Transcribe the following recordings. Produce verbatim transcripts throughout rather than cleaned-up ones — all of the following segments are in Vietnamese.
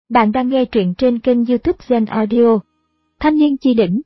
Bạn đang nghe truyện trên kênh YouTube Zen Audio. Thanh niên chi đỉnh.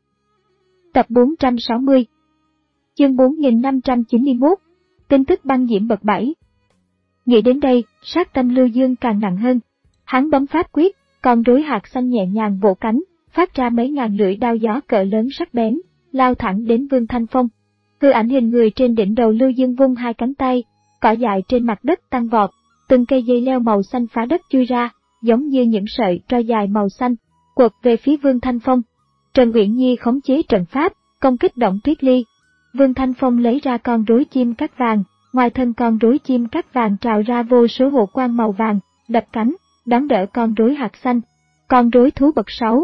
Tập bốn trăm sáu mươi. Chương bốn nghìn năm trăm chín mươi mốt. Tin tức băng diễm bậc bảy. Nghĩ đến đây, sát tâm Lưu Dương càng nặng hơn. Hắn bấm pháp quyết, con rối hạt xanh nhẹ nhàng vỗ cánh, phát ra mấy ngàn lưỡi đao gió cỡ lớn sắc bén, lao thẳng đến Vương Thanh Phong. Hư ảnh hình người trên đỉnh đầu Lưu Dương vung hai cánh tay, cỏ dại trên mặt đất tăng vọt, từng cây dây leo màu xanh phá đất chui ra, giống như những sợi tro dài màu xanh, quật về phía Vương Thanh Phong. Trần Uyển Nhi khống chế trận pháp, công kích Động Tuyết Ly. Vương Thanh Phong lấy ra con rối chim cắt vàng, ngoài thân con rối chim cắt vàng trào ra vô số hộ quang màu vàng, đập cánh, đón đỡ con rối hạt xanh. Con rối thú bậc sáu.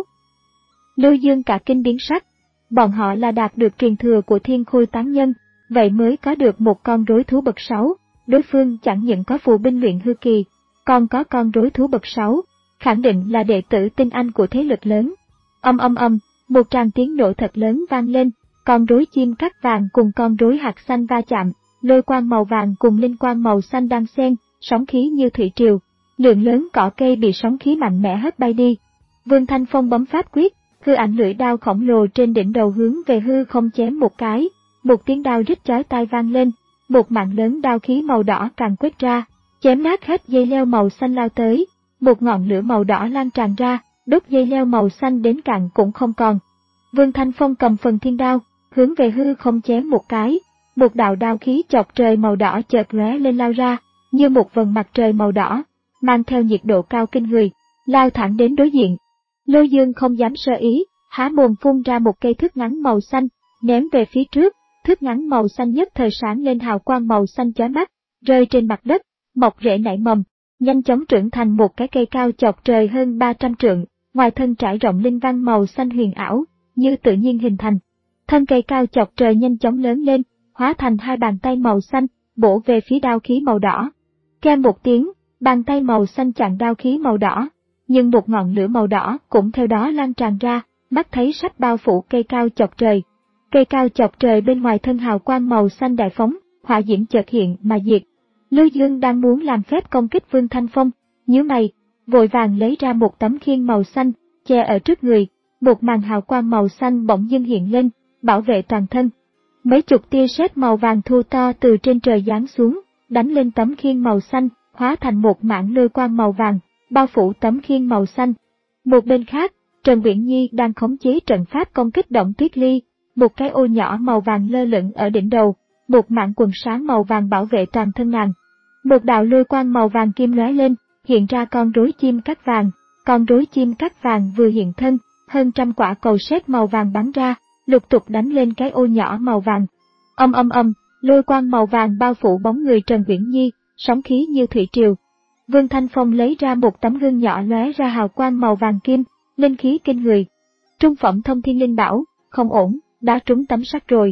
Lưu Dương cả kinh biến sắc, bọn họ là đạt được truyền thừa của Thiên Khôi Tán Nhân, vậy mới có được một con rối thú bậc sáu, đối phương chẳng những có phù binh luyện hư kỳ, còn có con rối thú bậc sáu, khẳng định là đệ tử tinh anh của thế lực lớn. Âm âm âm, một tràng tiếng nổ thật lớn vang lên, con rối chim cắt vàng cùng con rối hạt xanh va chạm, lôi quang màu vàng cùng linh quang màu xanh đan xen, sóng khí như thủy triều, lượng lớn cỏ cây bị sóng khí mạnh mẽ hất bay đi. Vương Thanh Phong bấm pháp quyết, hư ảnh lưỡi đao khổng lồ trên đỉnh đầu hướng về hư không chém một cái, một tiếng đao rít chói tai vang lên, một mạng lớn đao khí màu đỏ càng quét ra, chém nát hết dây leo màu xanh lao tới, một ngọn lửa màu đỏ lan tràn ra, đốt dây leo màu xanh đến cạn cũng không còn. Vương Thanh Phong cầm phần thiên đao, hướng về hư không chém một cái, một đạo đao khí chọc trời màu đỏ chợt lóe lên lao ra, như một vầng mặt trời màu đỏ, mang theo nhiệt độ cao kinh người, lao thẳng đến đối diện. Lưu Dương không dám sơ ý, há mồm phun ra một cây thước ngắn màu xanh, ném về phía trước, thước ngắn màu xanh nhất thời sáng lên hào quang màu xanh chói mắt, rơi trên mặt đất, mọc rễ nảy mầm, nhanh chóng trưởng thành một cái cây cao chọc trời hơn ba trăm trượng, ngoài thân trải rộng linh văn màu xanh huyền ảo, như tự nhiên hình thành. Thân cây cao chọc trời nhanh chóng lớn lên, hóa thành hai bàn tay màu xanh, bổ về phía đao khí màu đỏ. Keng một tiếng, bàn tay màu xanh chặn đao khí màu đỏ, nhưng một ngọn lửa màu đỏ cũng theo đó lan tràn ra, mắt thấy sắp bao phủ cây cao chọc trời. Cây cao chọc trời bên ngoài thân hào quang màu xanh đại phóng, hỏa diễm chợt hiện mà diệt. Lưu Dương đang muốn làm phép công kích Vương Thanh Phong, nhíu mày, vội vàng lấy ra một tấm khiên màu xanh, che ở trước người, một màn hào quang màu xanh bỗng dưng hiện lên, bảo vệ toàn thân. Mấy chục tia sét màu vàng thu to từ trên trời giáng xuống, đánh lên tấm khiên màu xanh, hóa thành một mảng lôi quang màu vàng, bao phủ tấm khiên màu xanh. Một bên khác, Trần Uyển Nhi đang khống chế trận pháp công kích Động Tuyết Ly, một cái ô nhỏ màu vàng lơ lửng ở đỉnh đầu, một mảng quần sáng màu vàng bảo vệ toàn thân nàng. Một đạo lôi quang màu vàng kim lóe lên, hiện ra con rối chim cắt vàng, con rối chim cắt vàng vừa hiện thân, hơn trăm quả cầu sét màu vàng bắn ra, lục tục đánh lên cái ô nhỏ màu vàng. Âm âm âm, lôi quang màu vàng bao phủ bóng người Trần Uyển Nhi, sóng khí như thủy triều. Vương Thanh Phong lấy ra một tấm gương nhỏ lóe ra hào quang màu vàng kim, linh khí kinh người. Trung phẩm thông thiên linh bảo, không ổn, đã trúng tấm sắt rồi.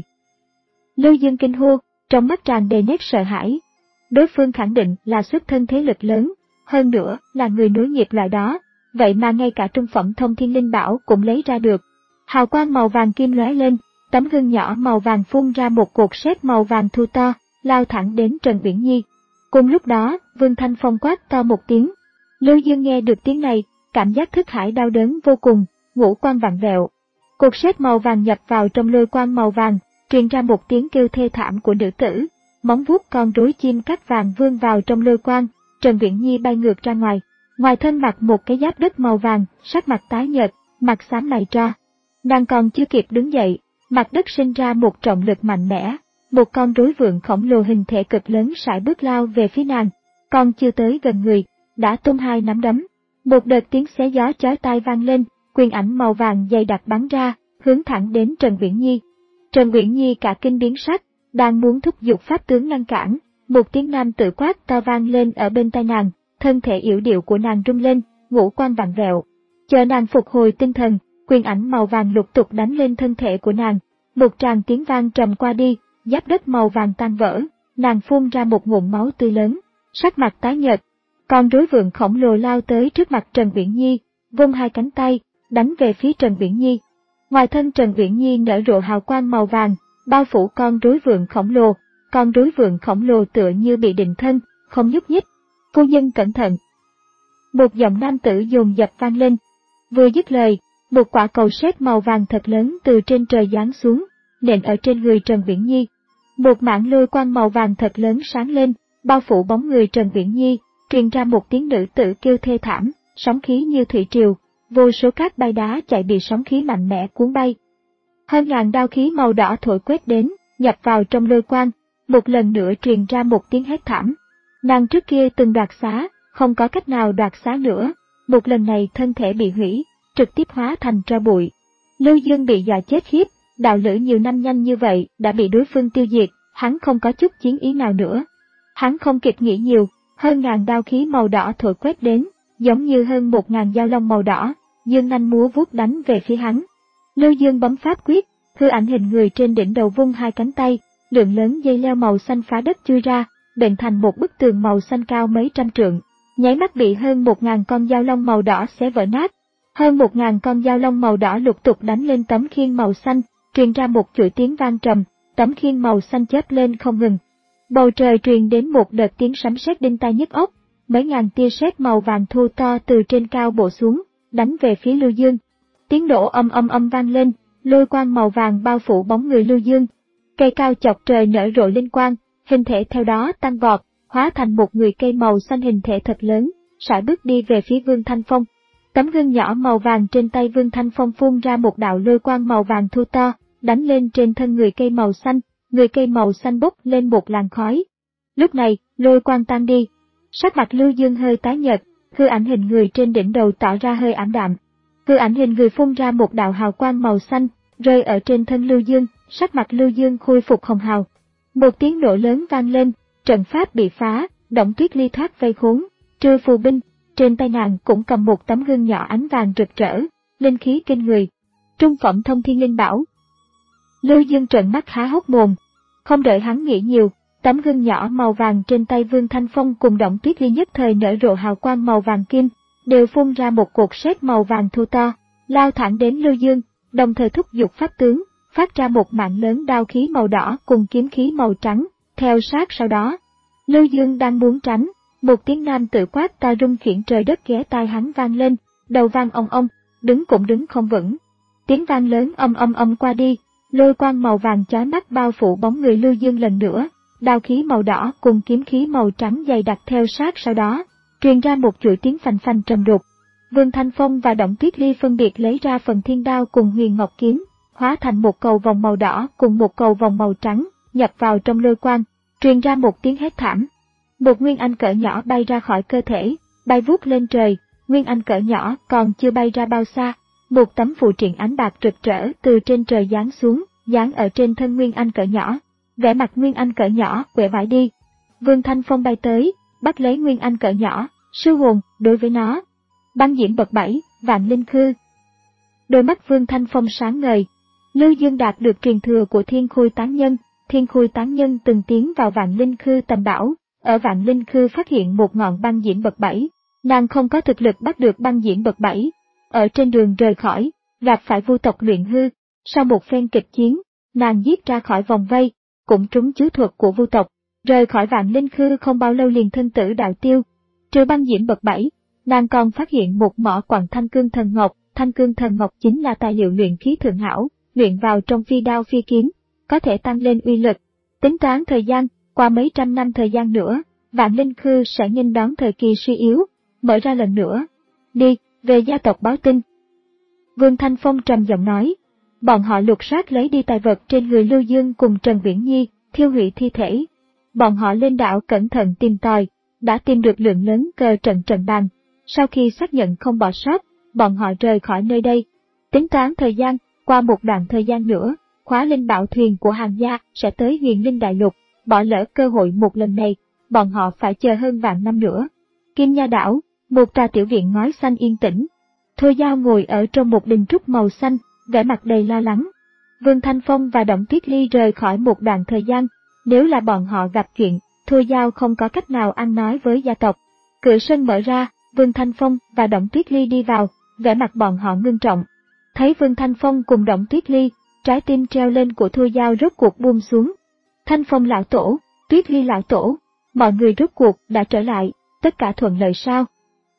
Lưu Dương kinh hô, trong mắt tràn đầy nét sợ hãi. Đối phương khẳng định là xuất thân thế lực lớn, hơn nữa là người nối nghiệp loại đó, vậy mà ngay cả trung phẩm thông thiên linh bảo cũng lấy ra được. Hào quang màu vàng kim lóe lên, tấm gương nhỏ màu vàng phun ra một cột sét màu vàng thu to, lao thẳng đến Trần Uyển Nhi. Cùng lúc đó, Vương Thanh Phong quát to một tiếng. Lưu Dương nghe được tiếng này, cảm giác thức hải đau đớn vô cùng, ngũ quan vặn vẹo. Cột sét màu vàng nhập vào trong lôi quang màu vàng, truyền ra một tiếng kêu thê thảm của nữ tử. Móng vuốt con rối chim cắt vàng vươn vào trong lôi quang, Trần Uyển Nhi bay ngược ra ngoài. Ngoài thân mặc một cái giáp đất màu vàng, sắc mặt tái nhợt, mặt xám mày tro. Nàng còn chưa kịp đứng dậy, mặt đất sinh ra một trọng lực mạnh mẽ, một con rối vượn khổng lồ hình thể cực lớn sải bước lao về phía nàng, còn chưa tới gần người, đã tung hai nắm đấm. Một đợt tiếng xé gió chói tai vang lên, quyền ảnh màu vàng dày đặc bắn ra, hướng thẳng đến Trần Uyển Nhi. Trần Uyển Nhi cả kinh biến sắc, đang muốn thúc giục pháp tướng ngăn cản, một tiếng nam tự quát to vang lên ở bên tai nàng, thân thể yểu điệu của nàng rung lên, ngũ quan vặn vẹo. Chờ nàng phục hồi tinh thần, quyền ảnh màu vàng lục tục đánh lên thân thể của nàng, một tràng tiếng vang trầm qua đi, giáp đất màu vàng tan vỡ, nàng phun ra một ngụm máu tươi lớn, sắc mặt tái nhợt. Con rối vượn khổng lồ lao tới trước mặt Trần Uyển Nhi, vung hai cánh tay, đánh về phía Trần Uyển Nhi. Ngoài thân Trần Uyển Nhi nở rộ hào quang màu vàng, bao phủ con rối vượn khổng lồ, con rối vượn khổng lồ tựa như bị định thân, không nhúc nhích. Phu nhân cẩn thận. Một giọng nam tử dồn dập vang lên. Vừa dứt lời, một quả cầu sét màu vàng thật lớn từ trên trời giáng xuống, nện ở trên người Trần Viễn Nhi. Một mảng lôi quang màu vàng thật lớn sáng lên, bao phủ bóng người Trần Viễn Nhi, truyền ra một tiếng nữ tử kêu thê thảm, sóng khí như thủy triều, vô số cát bay đá chạy bị sóng khí mạnh mẽ cuốn bay. Hơn ngàn đao khí màu đỏ thổi quét đến, nhập vào trong lôi quang, một lần nữa truyền ra một tiếng hét thảm. Nàng trước kia từng đoạt xá, không có cách nào đoạt xá nữa, một lần này thân thể bị hủy, trực tiếp hóa thành tro bụi. Lưu Dương bị dọa chết khiếp, đạo lữ nhiều năm nhanh như vậy đã bị đối phương tiêu diệt, hắn không có chút chiến ý nào nữa. Hắn không kịp nghĩ nhiều, hơn ngàn đao khí màu đỏ thổi quét đến, giống như hơn một ngàn dao long màu đỏ, dương nanh múa vuốt đánh về phía hắn. Lưu Dương bấm pháp quyết, hư ảnh hình người trên đỉnh đầu vung hai cánh tay, lượng lớn dây leo màu xanh phá đất chui ra, đện thành một bức tường màu xanh cao mấy trăm trượng, nháy mắt bị hơn một ngàn con dao long màu đỏ xé vỡ nát. Hơn một ngàn con dao long màu đỏ lục tục đánh lên tấm khiên màu xanh, truyền ra một chuỗi tiếng vang trầm, tấm khiên màu xanh chớp lên không ngừng. Bầu trời truyền đến một đợt tiếng sấm sét đinh tai nhức óc, mấy ngàn tia sét màu vàng thô to từ trên cao bổ xuống, đánh về phía Lưu Dương. Tiếng nổ âm âm âm vang lên, lôi quang màu vàng bao phủ bóng người Lưu Dương. Cây cao chọc trời nở rộ linh quang, hình thể theo đó tăng vọt, hóa thành một người cây màu xanh hình thể thật lớn, sải bước đi về phía Vương Thanh Phong. Tấm gương nhỏ màu vàng trên tay Vương Thanh Phong phun ra một đạo lôi quang màu vàng thu to, đánh lên trên thân người cây màu xanh, người cây màu xanh bốc lên một làn khói. Lúc này, lôi quang tan đi, sắc mặt Lưu Dương hơi tái nhợt, hư ảnh hình người trên đỉnh đầu tỏ ra hơi ảm đạm. Hư ảnh hình người phun ra một đạo hào quang màu xanh, rơi ở trên thân Lưu Dương, sắc mặt Lưu Dương khôi phục hồng hào. Một tiếng nổ lớn vang lên, trận pháp bị phá, Đổng Tuyết Ly thoát vây khốn, trừ phù binh, trên tay nàng cũng cầm một tấm gương nhỏ ánh vàng rực rỡ, linh khí kinh người. Trung phẩm thông thiên linh bảo. Lưu Dương trợn mắt há hốc mồm, không đợi hắn nghĩ nhiều, tấm gương nhỏ màu vàng trên tay Vương Thanh Phong cùng Đổng Tuyết Ly nhất thời nở rộ hào quang màu vàng kim, đều phun ra một cột sét màu vàng thu to, lao thẳng đến Lưu Dương, đồng thời thúc giục pháp tướng, phát ra một mạng lớn đao khí màu đỏ cùng kiếm khí màu trắng, theo sát sau đó. Lưu Dương đang muốn tránh, một tiếng nam tự quát to rung chuyển trời đất ghé tai hắn vang lên, đầu vang ong ong, đứng cũng đứng không vững. Tiếng vang lớn âm âm âm qua đi, lôi quang màu vàng chói mắt bao phủ bóng người Lưu Dương lần nữa, đao khí màu đỏ cùng kiếm khí màu trắng dày đặc theo sát sau đó, truyền ra một chuỗi tiếng phành phành trầm đục. Vương Thanh Phong và Đổng Tuyết Ly phân biệt lấy ra phần thiên đao cùng huyền ngọc kiếm, hóa thành một cầu vòng màu đỏ cùng một cầu vòng màu trắng, nhập vào trong lôi quang, truyền ra một tiếng hét thảm. Một nguyên anh cỡ nhỏ bay ra khỏi cơ thể, bay vút lên trời, nguyên anh cỡ nhỏ còn chưa bay ra bao xa, một tấm phù triện ánh bạc rực rỡ từ trên trời giáng xuống, giáng ở trên thân nguyên anh cỡ nhỏ. Vẻ mặt nguyên anh cỡ nhỏ quệ vải đi. Vương Thanh Phong bay tới, bắt lấy nguyên anh cỡ nhỏ, sư hồn, đối với nó. Băng diễm bậc bảy, vạn linh khư. Đôi mắt Vương Thanh Phong sáng ngời. Lưu Dương đạt được truyền thừa của Thiên Khôi Tán Nhân, Thiên Khôi Tán Nhân từng tiến vào vạn linh khư tầm bảo, ở vạn linh khư phát hiện một ngọn băng diễm bậc bảy. Nàng không có thực lực bắt được băng diễm bậc bảy. Ở trên đường rời khỏi, gặp phải vu tộc luyện hư, sau một phen kịch chiến, nàng giết ra khỏi vòng vây, cũng trúng chiếu thuật của vu tộc, rời khỏi vạn linh khư không bao lâu liền thân tử đạo tiêu. Trừ băng diễm bậc bảy, nàng còn phát hiện một mỏ quặng thanh cương thần ngọc, thanh cương thần ngọc chính là tài liệu luyện khí thượng hảo, luyện vào trong phi đao phi kiếm, có thể tăng lên uy lực. Tính toán thời gian, qua mấy trăm năm thời gian nữa, vạn linh khư sẽ nghênh đón thời kỳ suy yếu, mở ra lần nữa. Đi, về gia tộc báo tin. Vương Thanh Phong trầm giọng nói. Bọn họ lục soát lấy đi tài vật trên người Lưu Dương cùng Trần Viễn Nhi, thiêu hủy thi thể. Bọn họ lên đảo cẩn thận tìm tòi, đã tìm được lượng lớn cờ trận trận bàn. Sau khi xác nhận không bỏ sót, bọn họ rời khỏi nơi đây. Tính toán thời gian, qua một đoạn thời gian nữa, khóa linh bảo thuyền của hàng gia sẽ tới huyền linh đại lục. Bỏ lỡ cơ hội một lần này, bọn họ phải chờ hơn vạn năm nữa. Kim Nha đảo, một tòa tiểu viện ngói xanh yên tĩnh. Thôi Giao ngồi ở trong một đình trúc màu xanh, vẻ mặt đầy lo lắng. Vương Thanh Phong và Đổng Tuyết Ly rời khỏi một đoạn thời gian, nếu là bọn họ gặp chuyện, Thôi Giao không có cách nào ăn nói với gia tộc. Cửa sân mở ra, Vương Thanh Phong và Đổng Tuyết Ly đi vào, vẻ mặt bọn họ ngưng trọng. Thấy Vương Thanh Phong cùng Đổng Tuyết Ly, trái tim treo lên của Thôi Giao rốt cuộc buông xuống. Thanh Phong lão tổ, Tuyết Ly lão tổ, mọi người rốt cuộc đã trở lại, tất cả thuận lợi sao?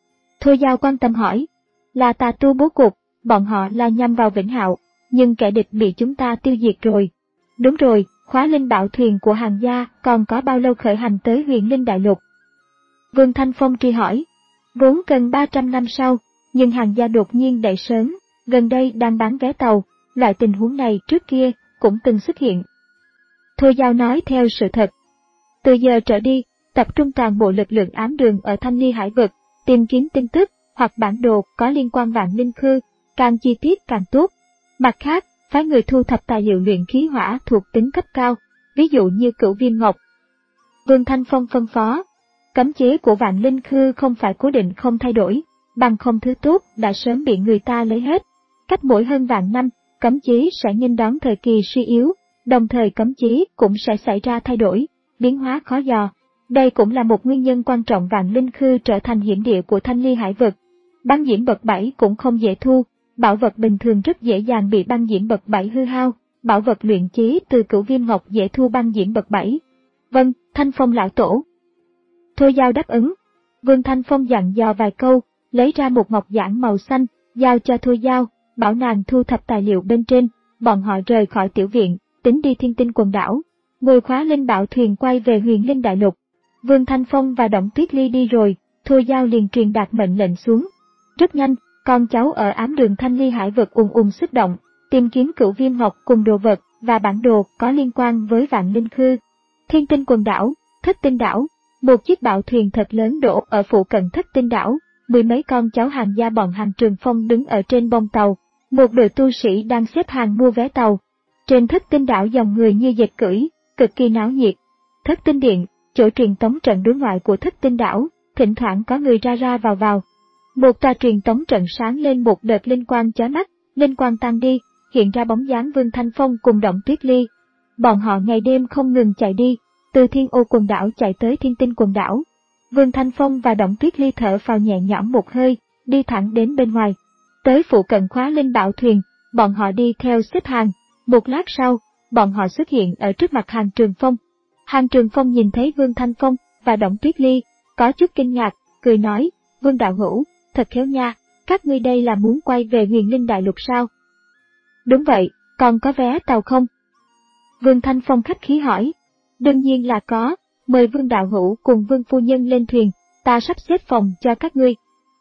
Thôi Giao quan tâm hỏi. Là tà tu bố cục, bọn họ là nhằm vào Vĩnh Hạo, nhưng kẻ địch bị chúng ta tiêu diệt rồi. Đúng rồi, Khóa Linh Bảo thuyền của Hàn gia còn có bao lâu khởi hành tới Huyền Linh Đại Lục? Vương Thanh Phong truy hỏi. Vốn cần ba trăm năm sau, nhưng Hàn gia đột nhiên đẩy sớm, gần đây đang bán vé tàu, loại tình huống này trước kia cũng từng xuất hiện. Thôi Giao nói theo sự thật. Từ giờ trở đi, tập trung toàn bộ lực lượng ám đường ở Thanh Ly Hải vực, tìm kiếm tin tức hoặc bản đồ có liên quan Vạn Linh Khư, càng chi tiết càng tốt. Mặt khác, phái người thu thập tài liệu luyện khí hỏa thuộc tính cấp cao, ví dụ như Cửu Viêm Ngọc. Vương Thanh Phong phân phó. Cấm chế của Vạn Linh Khư không phải cố định không thay đổi, bằng không thứ tốt đã sớm bị người ta lấy hết. Cách mỗi hơn vạn năm, cấm chế sẽ nghênh đón thời kỳ suy yếu, đồng thời cấm chế cũng sẽ xảy ra thay đổi, biến hóa khó dò. Đây cũng là một nguyên nhân quan trọng Vạn Linh Khư trở thành hiểm địa của Thanh Ly Hải vực. Băng diễm bậc bảy cũng không dễ thu, bảo vật bình thường rất dễ dàng bị băng diễm bậc bảy hư hao, bảo vật luyện chế từ Cửu Viêm Ngọc dễ thu băng diễm bậc bảy. Vâng, Thanh Phong lão tổ. Thôi Giao đáp ứng. Vương Thanh Phong dặn dò vài câu, lấy ra một ngọc giản màu xanh, giao cho Thôi Giao, bảo nàng thu thập tài liệu bên trên. Bọn họ rời khỏi tiểu viện, tính đi Thiên Tinh quần đảo, ngồi Khóa Linh Bảo thuyền quay về Huyền Linh Đại Lục. Vương Thanh Phong và Đổng Tuyết Ly đi rồi, Thôi Giao liền truyền đạt mệnh lệnh xuống. Rất nhanh, con cháu ở ám đường Thanh Ly Hải vực ùn ùn xuất động, tìm kiếm Cửu Viêm Ngọc cùng đồ vật và bản đồ có liên quan với Vạn Linh Khư. Thiên Tinh quần đảo, Thất Tinh đảo, một chiếc bảo thuyền thật lớn đổ ở phụ cận Thất Tinh đảo, mười mấy con cháu Hàn gia bọn Hàn Trường Phong đứng ở trên bông tàu, một đội tu sĩ đang xếp hàng mua vé tàu. Trên Thất Tinh đảo dòng người như dịch cưỡi, cực kỳ náo nhiệt. Thất Tinh điện, chỗ truyền tống trận đối ngoại của Thất Tinh đảo, thỉnh thoảng có người ra ra vào vào. Một tòa truyền tống trận sáng lên một đợt linh quang chói mắt, linh quang tan đi, hiện ra bóng dáng Vương Thanh Phong cùng Đổng Tuyết Ly. Bọn họ ngày đêm không ngừng chạy đi, từ Thiên Ô quần đảo chạy tới Thiên Tinh quần đảo. Vương Thanh Phong và Đổng Tuyết Ly thở phào nhẹ nhõm một hơi, đi thẳng đến bên ngoài. Tới phụ cận Khóa Linh Bảo thuyền, bọn họ đi theo xếp hàng. Một lát sau, bọn họ xuất hiện ở trước mặt Hàn Trường Phong. Hàn Trường Phong nhìn thấy Vương Thanh Phong và Đổng Tuyết Ly, có chút kinh ngạc, cười nói, Vương đạo hữu, thật khéo nha, các ngươi đây là muốn quay về Huyền Linh Đại Lục sao? Đúng vậy, còn có vé tàu không? Vương Thanh Phong khách khí hỏi. Đương nhiên là có, mời Vương đạo hữu cùng Vương phu nhân lên thuyền, ta sắp xếp phòng cho các ngươi.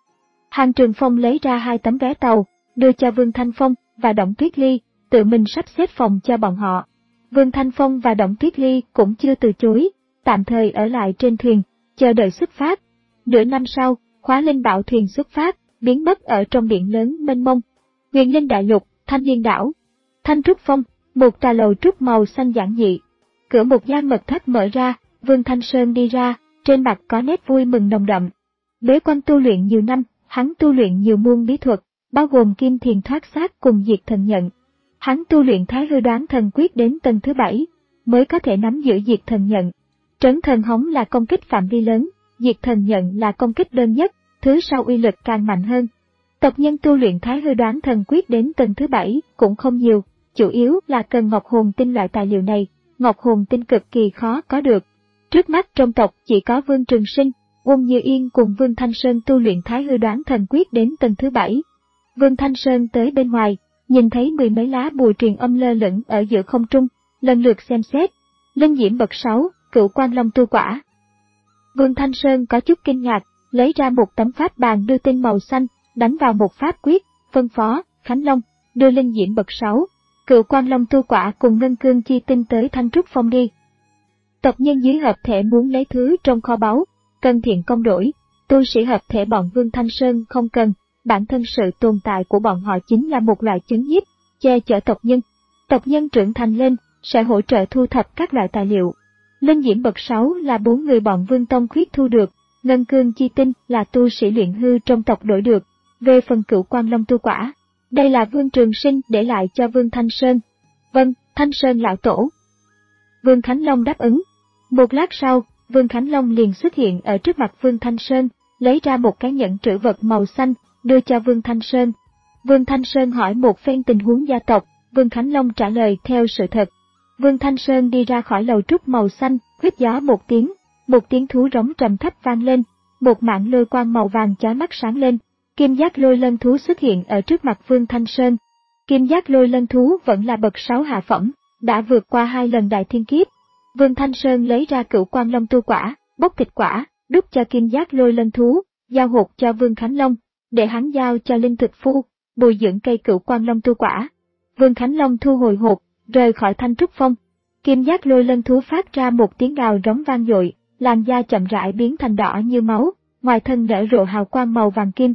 Hàn Trường Phong lấy ra hai tấm vé tàu, đưa cho Vương Thanh Phong và Đổng Tuyết Ly, tự mình sắp xếp phòng cho bọn họ. Vương Thanh Phong và Đổng Tuyết Ly cũng chưa từ chối, tạm thời ở lại trên thuyền, chờ đợi xuất phát. Nửa năm sau, Khóa Linh Bảo thuyền xuất phát, biến mất ở trong biển lớn mênh mông. Huyền Linh Đại Lục, Thanh Liên đảo, Thanh Trúc Phong, một tòa lầu trúc màu xanh giản dị. Cửa một gian mật thất mở ra, Vương Thanh Sơn đi ra, trên mặt có nét vui mừng nồng đậm. Bế quan tu luyện nhiều năm, hắn tu luyện nhiều môn bí thuật, bao gồm Kim Thiền Thoát Xác cùng Diệt Thần Nhận. Hắn tu luyện Thái Hư Đoán Thần Quyết đến tầng thứ bảy, mới có thể nắm giữ Diệt Thần Nhận. Trấn Thần Hống là công kích phạm vi lớn, Diệt Thần Nhận là công kích đơn nhất, thứ sau uy lực càng mạnh hơn. Tộc nhân tu luyện Thái Hư Đoán Thần Quyết đến tầng thứ bảy cũng không nhiều, chủ yếu là cần Ngọc Hồn Tinh loại tài liệu này, Ngọc Hồn Tinh cực kỳ khó có được. Trước mắt trong tộc chỉ có Vương Trường Sinh, Uông Như Yên cùng Vương Thanh Sơn tu luyện Thái Hư Đoán Thần Quyết đến tầng thứ bảy. Vương Thanh Sơn tới bên ngoài, nhìn thấy mười mấy lá bùa truyền âm lơ lửng ở giữa không trung, lần lượt xem xét. Linh diễm bậc sáu, Cửu Quan Long tu quả. Vương Thanh Sơn có chút kinh ngạc, lấy ra một tấm pháp bàn đưa tinh màu xanh, đánh vào một pháp quyết, phân phó, Khánh Long, đưa linh diễm bậc sáu, Cửu Quan Long tu quả cùng ngân cương chi tinh tới Thanh Trúc Phong đi. Tộc nhân dưới hợp thể muốn lấy thứ trong kho báu, cần thiện công đổi, tu sĩ hợp thể bọn Vương Thanh Sơn không cần, bản thân sự tồn tại của bọn họ chính là một loại chấn nhiếp, che chở tộc nhân. Tộc nhân trưởng thành lên, sẽ hỗ trợ thu thập các loại tài liệu. Linh diễm bậc sáu là bốn người bọn Vương Tông Khuyết thu được, ngân cương chi tinh là tu sĩ luyện hư trong tộc đổi được. Về phần Cửu Quan Long tu quả, đây là Vương Trường Sinh để lại cho Vương Thanh Sơn. Vâng, Thanh Sơn lão tổ. Vương Khánh Long đáp ứng. Một lát sau, Vương Khánh Long liền xuất hiện ở trước mặt Vương Thanh Sơn, lấy ra một cái nhẫn trữ vật màu xanh, đưa cho Vương Thanh Sơn. Vương Thanh Sơn hỏi một phen tình huống gia tộc, Vương Khánh Long trả lời theo sự thật. Vương Thanh Sơn đi ra khỏi lầu trúc màu xanh, huýt gió một tiếng, một tiếng thú rống trầm thấp vang lên, một mảng lôi quang màu vàng chói mắt sáng lên. Kim giác lôi lân thú xuất hiện ở trước mặt Vương Thanh Sơn. Kim giác lôi lân thú vẫn là bậc sáu hạ phẩm, đã vượt qua hai lần đại thiên kiếp. Vương Thanh Sơn lấy ra Cửu Quang Long tu quả, bóc thịt quả, đút cho kim giác lôi lân thú, giao hột cho Vương Khánh Long, để hắn giao cho Linh Thực Phu, bồi dưỡng cây Cửu Quang Long tu quả. Vương Khánh Long thu hồi hột, rời khỏi Thanh Trúc Phong. Kim giác lôi lân thú phát ra một tiếng gào rống vang dội, làn da chậm rãi biến thành đỏ như máu, ngoài thân nở rộ hào quang màu vàng kim.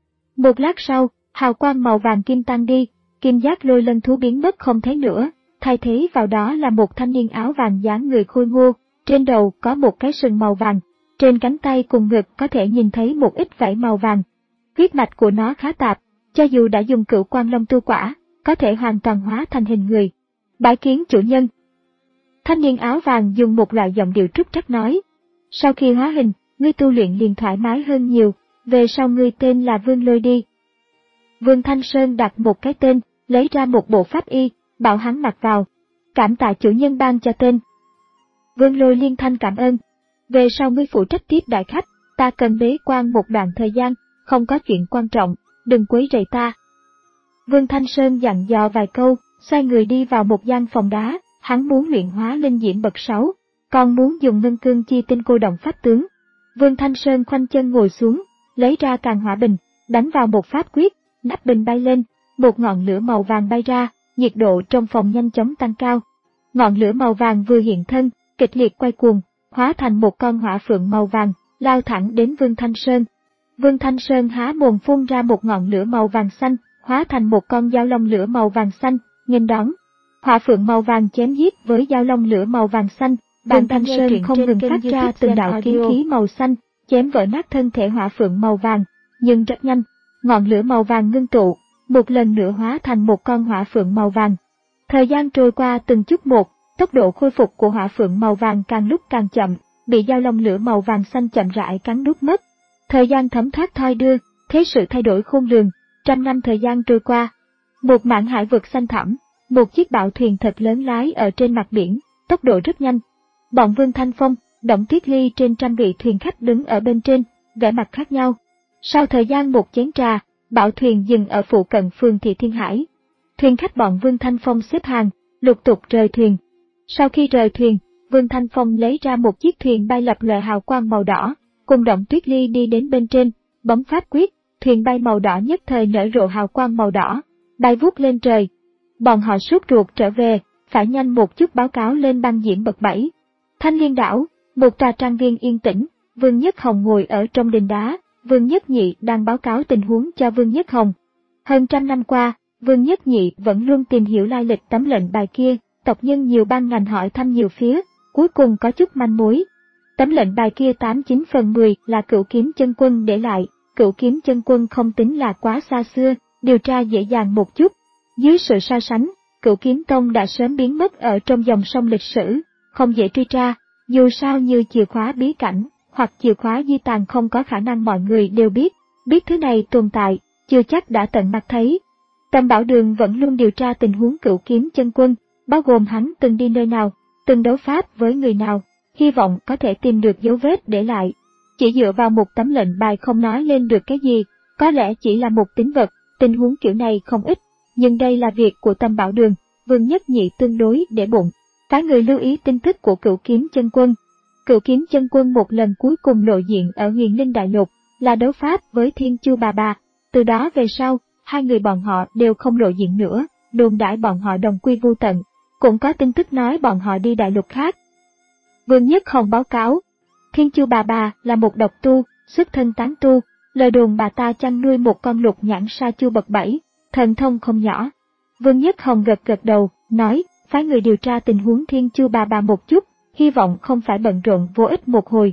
Một lát sau, hào quang màu vàng kim tan đi, kim giác lôi lân thú biến mất không thấy nữa, thay thế vào đó là một thanh niên áo vàng dáng người khôi ngô, trên đầu có một cái sừng màu vàng, trên cánh tay cùng ngực có thể nhìn thấy một ít vảy màu vàng. Huyết mạch của nó khá tạp, cho dù đã dùng Cửu Quang Long tu quả, có thể hoàn toàn hóa thành hình người. Bái kiến chủ nhân. Thanh niên áo vàng dùng một loại giọng điệu trúc trắc nói. Sau khi hóa hình, ngươi tu luyện liền thoải mái hơn nhiều, về sau ngươi tên là Vương Lôi đi. Vương Thanh Sơn đặt một cái tên, lấy ra một bộ pháp y, bảo hắn mặc vào. Cảm tạ chủ nhân ban cho tên. Vương Lôi liên thanh cảm ơn. Về sau ngươi phụ trách tiếp đại khách, ta cần bế quan một đoạn thời gian, không có chuyện quan trọng, đừng quấy rầy ta. Vương Thanh Sơn dặn dò vài câu, xoay người đi vào một gian phòng đá, hắn muốn luyện hóa linh diễm bậc sáu, còn muốn dùng ngân cương chi tinh cô động pháp tướng. Vương Thanh Sơn khoanh chân ngồi xuống, lấy ra càn hỏa bình, đánh vào một pháp quyết, nắp bình bay lên, một ngọn lửa màu vàng bay ra, nhiệt độ trong phòng nhanh chóng tăng cao. Ngọn lửa màu vàng vừa hiện thân, kịch liệt quay cuồng, hóa thành một con hỏa phượng màu vàng, lao thẳng đến Vương Thanh Sơn. Vương Thanh Sơn há mồm phun ra một ngọn lửa màu vàng xanh, hóa thành một con dao long lửa màu vàng xanh, nghênh đón. Hỏa phượng màu vàng chém giết với dao long lửa màu vàng xanh, Vương Thanh Sơn không ngừng phát ra từng đạo kiếm khí màu xanh, chém vỡ nát thân thể hỏa phượng màu vàng, nhưng rất nhanh, ngọn lửa màu vàng ngưng tụ, một lần nữa hóa thành một con hỏa phượng màu vàng. Thời gian trôi qua từng chút một, tốc độ khôi phục của hỏa phượng màu vàng càng lúc càng chậm, bị dao long lửa màu vàng xanh chậm rãi cắn nuốt mất. Thời gian thấm thoát thoi đưa, thế sự thay đổi khôn lường, trăm năm thời gian trôi qua. Một mảng hải vực xanh thẳm, một chiếc bạo thuyền thật lớn lái ở trên mặt biển, tốc độ rất nhanh. Bọn Vương Thanh Phong, Đổng Tuyết Ly trên trăm vị thuyền khách đứng ở bên trên, vẻ mặt khác nhau. Sau thời gian một chén trà, bạo thuyền dừng ở phụ cận phường Thị Thiên Hải. Thuyền khách bọn Vương Thanh Phong xếp hàng, lục tục rời thuyền. Sau khi rời thuyền, Vương Thanh Phong lấy ra một chiếc thuyền bay lập lòe hào quang màu đỏ, cùng Đổng Tuyết Ly đi đến bên trên, bấm pháp quyết, thuyền bay màu đỏ nhất thời nở rộ hào quang màu đỏ, bay vút lên trời. Bọn họ sốt ruột trở về, phải nhanh một chút báo cáo lên băng diễm bậc bảy. Thanh Liên đảo, một tòa trang viên yên tĩnh, Vương Nhất Hồng ngồi ở trong đình đá, Vương Nhất Nhị đang báo cáo tình huống cho Vương Nhất Hồng. Hơn trăm năm qua, Vương Nhất Nhị vẫn luôn tìm hiểu lai lịch tấm lệnh bài kia, tộc nhân nhiều ban ngành hỏi thăm nhiều phía, cuối cùng có chút manh mối. Tấm lệnh bài kia tám chín phần mười là Cửu Kiếm Chân Quân để lại, Cửu Kiếm Chân Quân không tính là quá xa xưa, điều tra dễ dàng một chút. Dưới sự so sánh, Cửu Kiếm Tông đã sớm biến mất ở trong dòng sông lịch sử, không dễ truy tra, dù sao như chìa khóa bí cảnh, hoặc chìa khóa di tàn không có khả năng mọi người đều biết, biết thứ này tồn tại, chưa chắc đã tận mắt thấy. Tâm Bảo Đường vẫn luôn điều tra tình huống Cửu Kiếm Chân Quân, bao gồm hắn từng đi nơi nào, từng đấu pháp với người nào, hy vọng có thể tìm được dấu vết để lại. Chỉ dựa vào một tấm lệnh bài không nói lên được cái gì, có lẽ chỉ là một tín vật, tình huống kiểu này không ít, nhưng đây là việc của Tâm Bảo Đường, Vương Nhất Nhị tương đối để bụng. Phái người lưu ý tin tức của Cửu Kiếm Chân Quân. Cửu Kiếm Chân Quân một lần cuối cùng lộ diện ở Huyền Linh Đại Lục, là đấu pháp với Thiên Chu Bà Bà, từ đó về sau, hai người bọn họ đều không lộ diện nữa, đồn đãi bọn họ đồng quy vu tận, cũng có tin tức nói bọn họ đi đại lục khác. Vương Nhất Hồng báo cáo, Thiên Chu Bà Bà là một độc tu, xuất thân tán tu, lời đồn bà ta chăn nuôi một con lục nhãn sa chu bậc bảy, thần thông không nhỏ. Vương Nhất Hồng gật gật đầu, nói, phái người điều tra tình huống Thiên Chu Bà Bà một chút, hy vọng không phải bận rộn vô ích một hồi.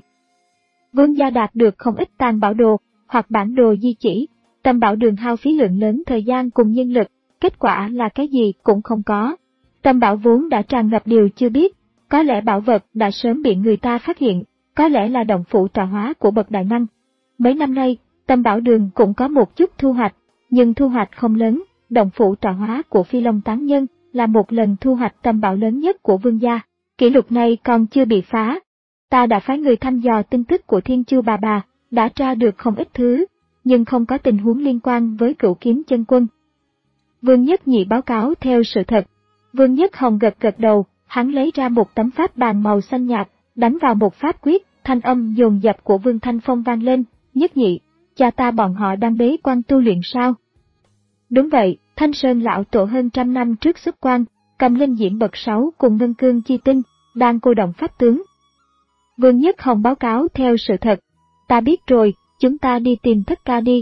Vương gia đạt được không ít tàn bảo đồ, hoặc bản đồ di chỉ, Tâm Bảo Đường hao phí lượng lớn thời gian cùng nhân lực, kết quả là cái gì cũng không có. Tâm Bảo vốn đã tràn ngập điều chưa biết, có lẽ bảo vật đã sớm bị người ta phát hiện, có lẽ là động phủ tọa hóa của bậc đại năng. Mấy năm nay, Tâm Bảo Đường cũng có một chút thu hoạch, nhưng thu hoạch không lớn, động phủ tọa hóa của Phi Long Tán Nhân là một lần thu hoạch tâm bảo lớn nhất của Vương gia, kỷ lục này còn chưa bị phá. Ta đã phái người thăm dò tin tức của Thiên Chu Bà Bà, đã tra được không ít thứ, nhưng không có tình huống liên quan với Cửu Kiếm Chân Quân. Vương Nhất Nhị báo cáo theo sự thật. Vương Nhất Hồng gật gật đầu, hắn lấy ra một tấm pháp bàn màu xanh nhạt, đánh vào một pháp quyết, thanh âm dồn dập của Vương Thanh Phong vang lên, Nhất Nhị, cha ta bọn họ đang bế quan tu luyện sao? Đúng vậy, Thanh Sơn lão tổ hơn trăm năm trước xuất quan, cầm linh diễm bậc sáu cùng ngân cương chi tinh, đang cô động pháp tướng. Vương Nhất Hồng báo cáo theo sự thật. Ta biết rồi, chúng ta đi tìm Thất Ca đi.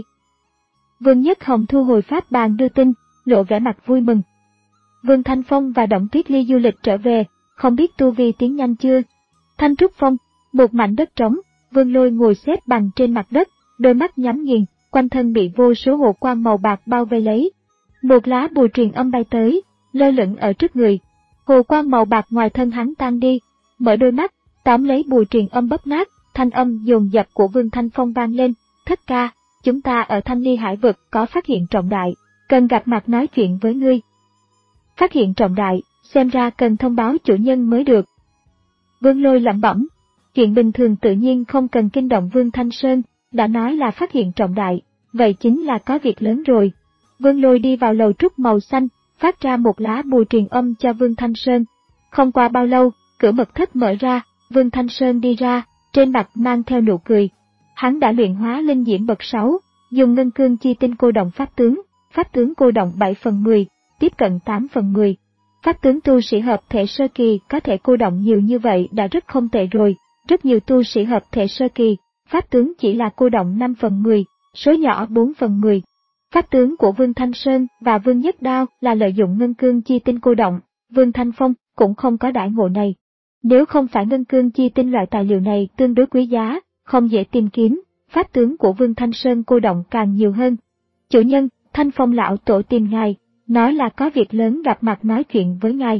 Vương Nhất Hồng thu hồi pháp bàn đưa tin, lộ vẻ mặt vui mừng. Vương Thanh Phong và Động Tuyết Ly du lịch trở về, không biết tu vi tiến nhanh chưa? Thanh Trúc Phong, một mảnh đất trống, Vương Lôi ngồi xếp bằng trên mặt đất, đôi mắt nhắm nghiền, quanh thân bị vô số hộ quang màu bạc bao vây lấy. Một lá bùa truyền âm bay tới, lơ lửng ở trước người. Hồ quang màu bạc ngoài thân hắn tan đi, mở đôi mắt, tóm lấy bùa truyền âm bóp nát, thanh âm dồn dập của Vương Thanh Phong vang lên, Thất Ca, chúng ta ở Thanh Ly Hải vực có phát hiện trọng đại, cần gặp mặt nói chuyện với ngươi. Phát hiện trọng đại, xem ra cần thông báo chủ nhân mới được. Vương Lôi lẩm bẩm, chuyện bình thường tự nhiên không cần kinh động Vương Thanh Sơn, đã nói là phát hiện trọng đại, vậy chính là có việc lớn rồi. Vương Lôi đi vào lầu trúc màu xanh, phát ra một lá bùa truyền âm cho Vương Thanh Sơn. Không qua bao lâu, cửa mật thất mở ra, Vương Thanh Sơn đi ra, trên mặt mang theo nụ cười. Hắn đã luyện hóa linh diễm bậc sáu, dùng ngân cương chi tinh cô động pháp tướng, pháp tướng cô động bảy phần mười, tiếp cận tám phần mười. Pháp tướng tu sĩ hợp thể sơ kỳ có thể cô động nhiều như vậy đã rất không tệ rồi, rất nhiều tu sĩ hợp thể sơ kỳ, pháp tướng chỉ là cô động năm phần mười, số nhỏ bốn phần mười. Pháp tướng của Vương Thanh Sơn và Vương Nhất Đao là lợi dụng ngân cương chi tinh cô động, Vương Thanh Phong cũng không có đãi ngộ này. Nếu không phải ngân cương chi tinh loại tài liệu này tương đối quý giá, không dễ tìm kiếm, pháp tướng của Vương Thanh Sơn cô động càng nhiều hơn. Chủ nhân, Thanh Phong lão tổ tìm ngài, nói là có việc lớn gặp mặt nói chuyện với ngài.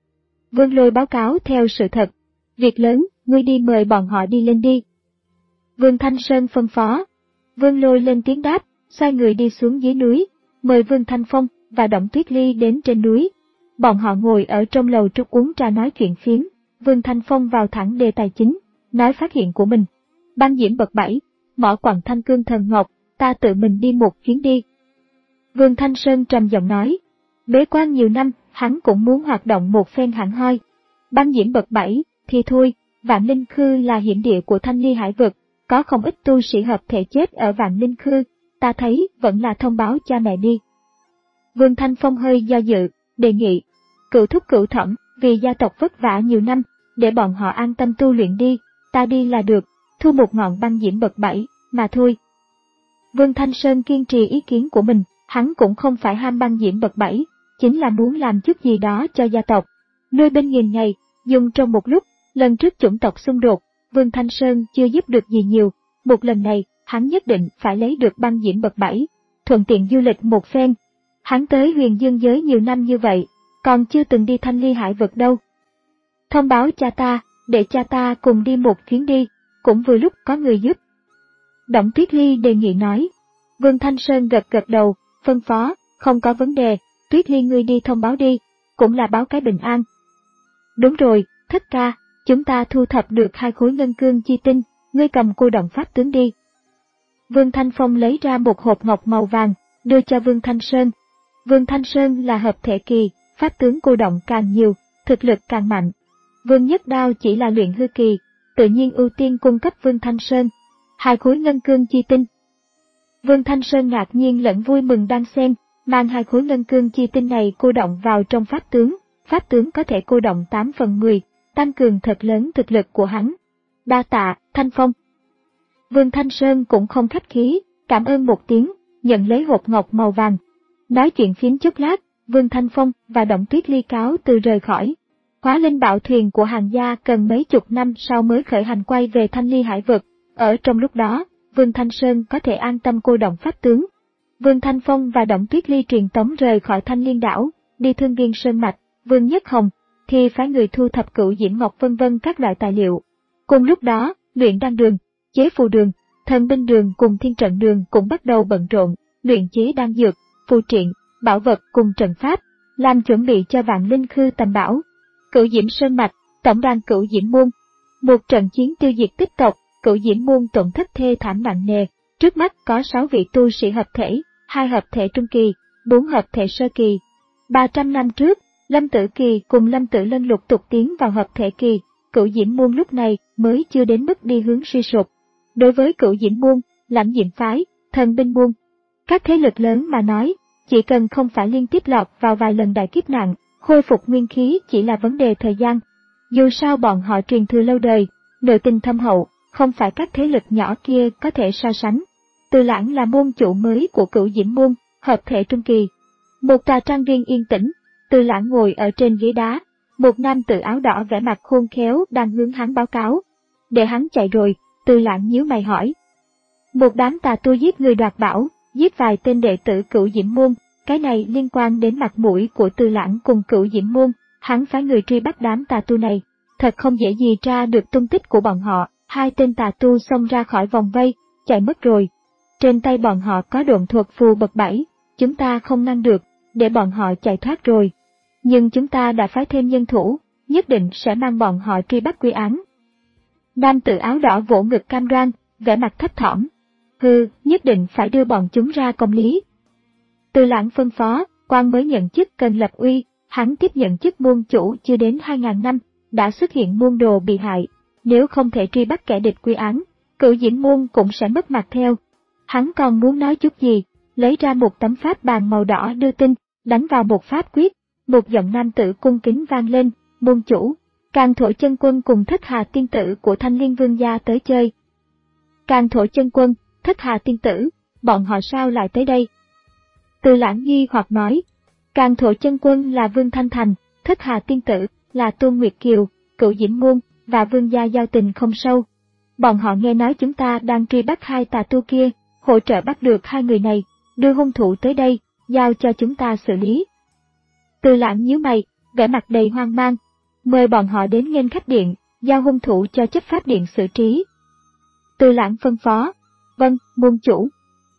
Vương Lôi báo cáo theo sự thật. Việc lớn, ngươi đi mời bọn họ đi lên đi. Vương Thanh Sơn phân phó. Vương Lôi lên tiếng đáp, xoay người đi xuống dưới núi, mời Vương Thanh Phong và Động Tuyết Ly đến trên núi. Bọn họ ngồi ở trong lầu trúc uống trà nói chuyện phiếm. Vương Thanh Phong vào thẳng đề tài chính, nói phát hiện của mình. Băng diễm bậc bảy, mỏ quặng thanh cương thần ngọc, ta tự mình đi một chuyến đi. Vương Thanh Sơn trầm giọng nói, bế quan nhiều năm, hắn cũng muốn hoạt động một phen hẳn hoi. Băng diễm bậc bảy, thì thôi, Vạn Linh Khư là hiểm địa của Thanh Ly Hải vực, có không ít tu sĩ hợp thể chết ở Vạn Linh Khư, ta thấy vẫn là thông báo cha mẹ đi. Vương Thanh Phong hơi do dự, đề nghị, cửu thúc cửu thẩm, vì gia tộc vất vả nhiều năm, để bọn họ an tâm tu luyện đi, ta đi là được, thu một ngọn băng diễm bậc bảy, mà thôi. Vương Thanh Sơn kiên trì ý kiến của mình, hắn cũng không phải ham băng diễm bậc bảy, chính là muốn làm chút gì đó cho gia tộc. Nuôi bên nghìn ngày, dùng trong một lúc, lần trước chủng tộc xung đột, Vương Thanh Sơn chưa giúp được gì nhiều, một lần này, hắn nhất định phải lấy được băng diễm bậc bảy, thuận tiện du lịch một phen. Hắn tới Huyền Dương giới nhiều năm như vậy, còn chưa từng đi Thanh Ly Hải vực đâu. Thông báo cha ta, để cha ta cùng đi một chuyến đi, cũng vừa lúc có người giúp. Động Tuyết Ly đề nghị nói. Vương Thanh Sơn gật gật đầu, phân phó, không có vấn đề, Tuyết Ly ngươi đi thông báo đi, cũng là báo cái bình an. Đúng rồi, Thất Ca, chúng ta thu thập được hai khối ngân cương chi tinh, ngươi cầm cô động pháp tướng đi. Vương Thanh Phong lấy ra một hộp ngọc màu vàng, đưa cho Vương Thanh Sơn. Vương Thanh Sơn là hợp thể kỳ, pháp tướng cô động càng nhiều, thực lực càng mạnh. Vương Nhất Đao chỉ là luyện hư kỳ, tự nhiên ưu tiên cung cấp Vương Thanh Sơn hai khối ngân cương chi tinh. Vương Thanh Sơn ngạc nhiên lẫn vui mừng đang xem, mang hai khối ngân cương chi tinh này cô động vào trong pháp tướng, pháp tướng có thể cô động tám phần mười, tăng cường thật lớn thực lực của hắn. Đa tạ, Thanh Phong. Vương Thanh Sơn cũng không khách khí, cảm ơn một tiếng, nhận lấy hộp ngọc màu vàng. Nói chuyện phiếm chút lát, Vương Thanh Phong và Động Tuyết Ly cáo từ rời khỏi. Hóa linh bảo thuyền của hàng gia cần mấy chục năm sau mới khởi hành quay về Thanh Ly Hải vực, ở trong lúc đó, Vương Thanh Sơn có thể an tâm cô động pháp tướng. Vương Thanh Phong và Động Tuyết Ly truyền tống rời khỏi Thanh Liên đảo, đi Thương Viên Sơn Mạch, Vương Nhất Hồng thì phái người thu thập cửu diễm ngọc vân vân các loại tài liệu. Cùng lúc đó, luyện đan đường, chế phù đường, thần binh đường cùng thiên trận đường cũng bắt đầu bận rộn, luyện chế đan dược, phù triện, bảo vật cùng trận pháp, làm chuẩn bị cho Vạn Linh Khư tầm bảo. Cửu Diễm Sơn Mạch, tổng đàn Cửu Diễm Môn. Một trận chiến tiêu diệt tích tộc, Cửu Diễm môn tổn thất thê thảm nặng nề, trước mắt có sáu vị tu sĩ hợp thể, hai hợp thể trung kỳ, bốn hợp thể sơ kỳ. ba trăm năm trước, Lâm Tử Kỳ cùng Lâm Tử Lân lục tục tiến vào hợp thể kỳ, Cửu Diễm môn lúc này mới chưa đến mức đi hướng suy sụp. Đối với Cửu Diễm môn, Lãnh Diệm phái, Thần binh môn, các thế lực lớn mà nói, chỉ cần không phải liên tiếp lọt vào vài lần đại kiếp nạn, khôi phục nguyên khí chỉ là vấn đề thời gian. Dù sao bọn họ truyền thừa lâu đời, nội tình thâm hậu, không phải các thế lực nhỏ kia có thể so sánh. Từ Lãng là môn chủ mới của Cửu Diễm môn, hợp thể trung kỳ. Một tòa trang viên yên tĩnh, Từ Lãng ngồi ở trên ghế đá, một nam tử áo đỏ vẻ mặt khôn khéo đang hướng hắn báo cáo. Để hắn chạy rồi, Từ Lãng nhíu mày hỏi. Một đám tà tu giết người đoạt bảo, giết vài tên đệ tử Cửu Diễm môn, cái này liên quan đến mặt mũi của Từ Lãng cùng Cửu Diễm môn, hắn phái người truy bắt đám tà tu này, thật không dễ gì tra được tung tích của bọn họ. Hai tên tà tu xông ra khỏi vòng vây, chạy mất rồi. Trên tay bọn họ có độn thuật phù bậc bảy, chúng ta không ngăn được, để bọn họ chạy thoát rồi. Nhưng chúng ta đã phái thêm nhân thủ, nhất định sẽ mang bọn họ truy bắt quy án. Nam tử áo đỏ vỗ ngực cam đoan, vẻ mặt thấp thỏm. Hừ, nhất định phải đưa bọn chúng ra công lý. Từ Lãng phân phó, quan mới nhận chức cần lập uy, hắn tiếp nhận chức môn chủ chưa đến hai ngàn năm, đã xuất hiện môn đồ bị hại. Nếu không thể truy bắt kẻ địch quy án, Cửu Diễm môn cũng sẽ mất mặt theo. Hắn còn muốn nói chút gì, lấy ra một tấm pháp bàn màu đỏ đưa tin, đánh vào một pháp quyết, một giọng nam tử cung kính vang lên, môn chủ, Càn Thổ Chân Quân cùng Thất Hà tiên tử của Thanh Liên Vương gia tới chơi. Càn Thổ Chân Quân, Thất Hà tiên tử, bọn họ sao lại tới đây? Từ Lãng nghi hoặc nói, Càn Thổ Chân Quân là Vương Thanh Thành, Thất Hà tiên tử là Tôn Nguyệt Kiều, Cửu Diễm môn và Vương gia giao tình không sâu. Bọn họ nghe nói chúng ta đang truy bắt hai tà tu kia, hỗ trợ bắt được hai người này, đưa hung thủ tới đây, giao cho chúng ta xử lý. Từ Lãng nhíu mày, vẻ mặt đầy hoang mang, mời bọn họ đến nghênh khách điện, giao hung thủ cho chấp pháp điện xử trí. Từ Lãng phân phó, vâng, môn chủ.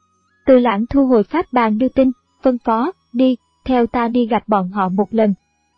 Từ Lãng thu hồi pháp bàn đưa tin, phân phó, đi, theo ta đi gặp bọn họ một lần.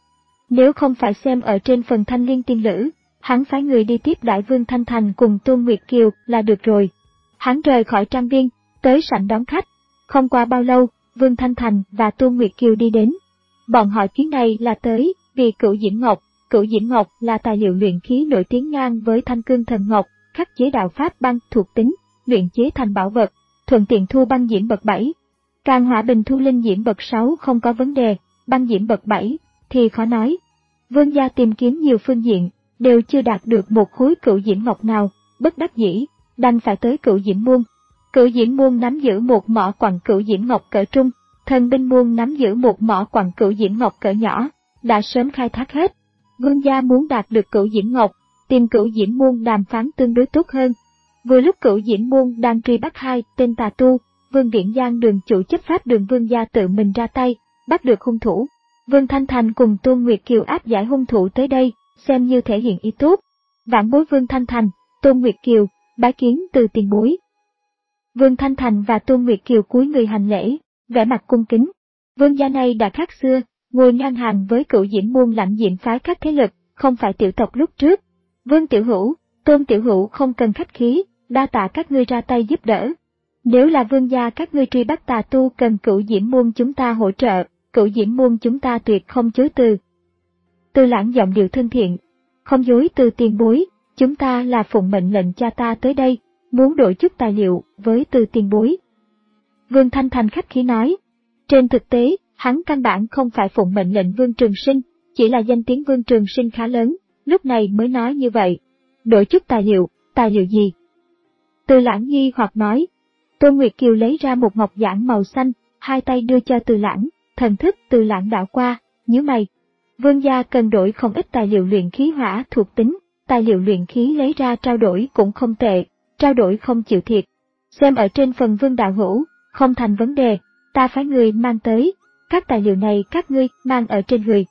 Nếu không phải xem ở trên phần Thanh Liên tiên lữ, hắn phái người đi tiếp đãi Vương Thanh Thành cùng Tôn Nguyệt Kiều là được rồi. Hắn rời khỏi trang viên, tới sảnh đón khách. Không qua bao lâu, Vương Thanh Thành và Tôn Nguyệt Kiều đi đến. Bọn họ chuyến này là tới vì Cửu Diễm Ngọc. Cửu Diễm Ngọc là tài liệu luyện khí nổi tiếng ngang với Thanh Cương Thần Ngọc, khắc chế đạo pháp băng thuộc tính, luyện chế thành bảo vật, thuận tiện thu băng diễm bậc bảy. Càng hỏa bình thu linh diễm bậc sáu không có vấn đề, băng diễm bậc bảy thì khó nói. Vương gia tìm kiếm nhiều phương diện, đều chưa đạt được một khối Cửu Diễm Ngọc nào, bất đắc dĩ, đành phải tới Cửu Diễm môn. Cửu Diễm môn nắm giữ một mỏ quặng Cửu Diễm Ngọc cỡ trung, Thần binh môn nắm giữ một mỏ quặng Cửu Diễm Ngọc cỡ nhỏ, đã sớm khai thác hết. Vương gia muốn đạt được Cửu Diễm Ngọc, tìm Cửu Diễm môn đàm phán tương đối tốt hơn. Vừa lúc Cửu Diễm môn đang truy bắt hai tên tà tu, Vương Viễn Giang đường chủ chấp pháp đường Vương gia tự mình ra tay, bắt được hung thủ. Vương Thanh Thành cùng Tôn Nguyệt Kiều áp giải hung thủ tới đây, xem như thể hiện ý tốt. Vãn bối Vương Thanh Thành, Tôn Nguyệt Kiều, bái kiến từ tiền bối. Vương Thanh Thành và Tôn Nguyệt Kiều cúi người hành lễ, vẻ mặt cung kính. Vương gia này đã khác xưa, ngồi ngang hàng với Cửu Diễm môn Lãnh Diệm phái các thế lực, không phải tiểu tộc lúc trước. Vương tiểu hữu, Tôn tiểu hữu không cần khách khí, đa tạ các ngươi ra tay giúp đỡ. Nếu là vương gia các ngươi truy bắt tà tu cần Cửu Diễm môn chúng ta hỗ trợ, Cửu Diễm môn chúng ta tuyệt không chối từ. Từ Lãng giọng điệu thân thiện, không dối từ tiền bối, chúng ta là phụng mệnh lệnh cha ta tới đây, muốn đổi chút tài liệu với từ tiền bối. Vương Thanh Thành khách khí nói, trên thực tế, hắn căn bản không phải phụng mệnh lệnh Vương Trường Sinh, chỉ là danh tiếng Vương Trường Sinh khá lớn, lúc này mới nói như vậy. Đổi chút tài liệu, tài liệu gì? Từ Lãng nghi hoặc nói. Tôn Nguyệt Kiều lấy ra một ngọc giản màu xanh, hai tay đưa cho Từ Lãng, thần thức Từ Lãng đảo qua, nhíu mày. Vương gia cần đổi không ít tài liệu luyện khí hỏa thuộc tính, tài liệu luyện khí lấy ra trao đổi cũng không tệ, trao đổi không chịu thiệt. Xem ở trên phần Vương đạo hữu, không thành vấn đề, ta phái người mang tới, các tài liệu này các ngươi mang ở trên người.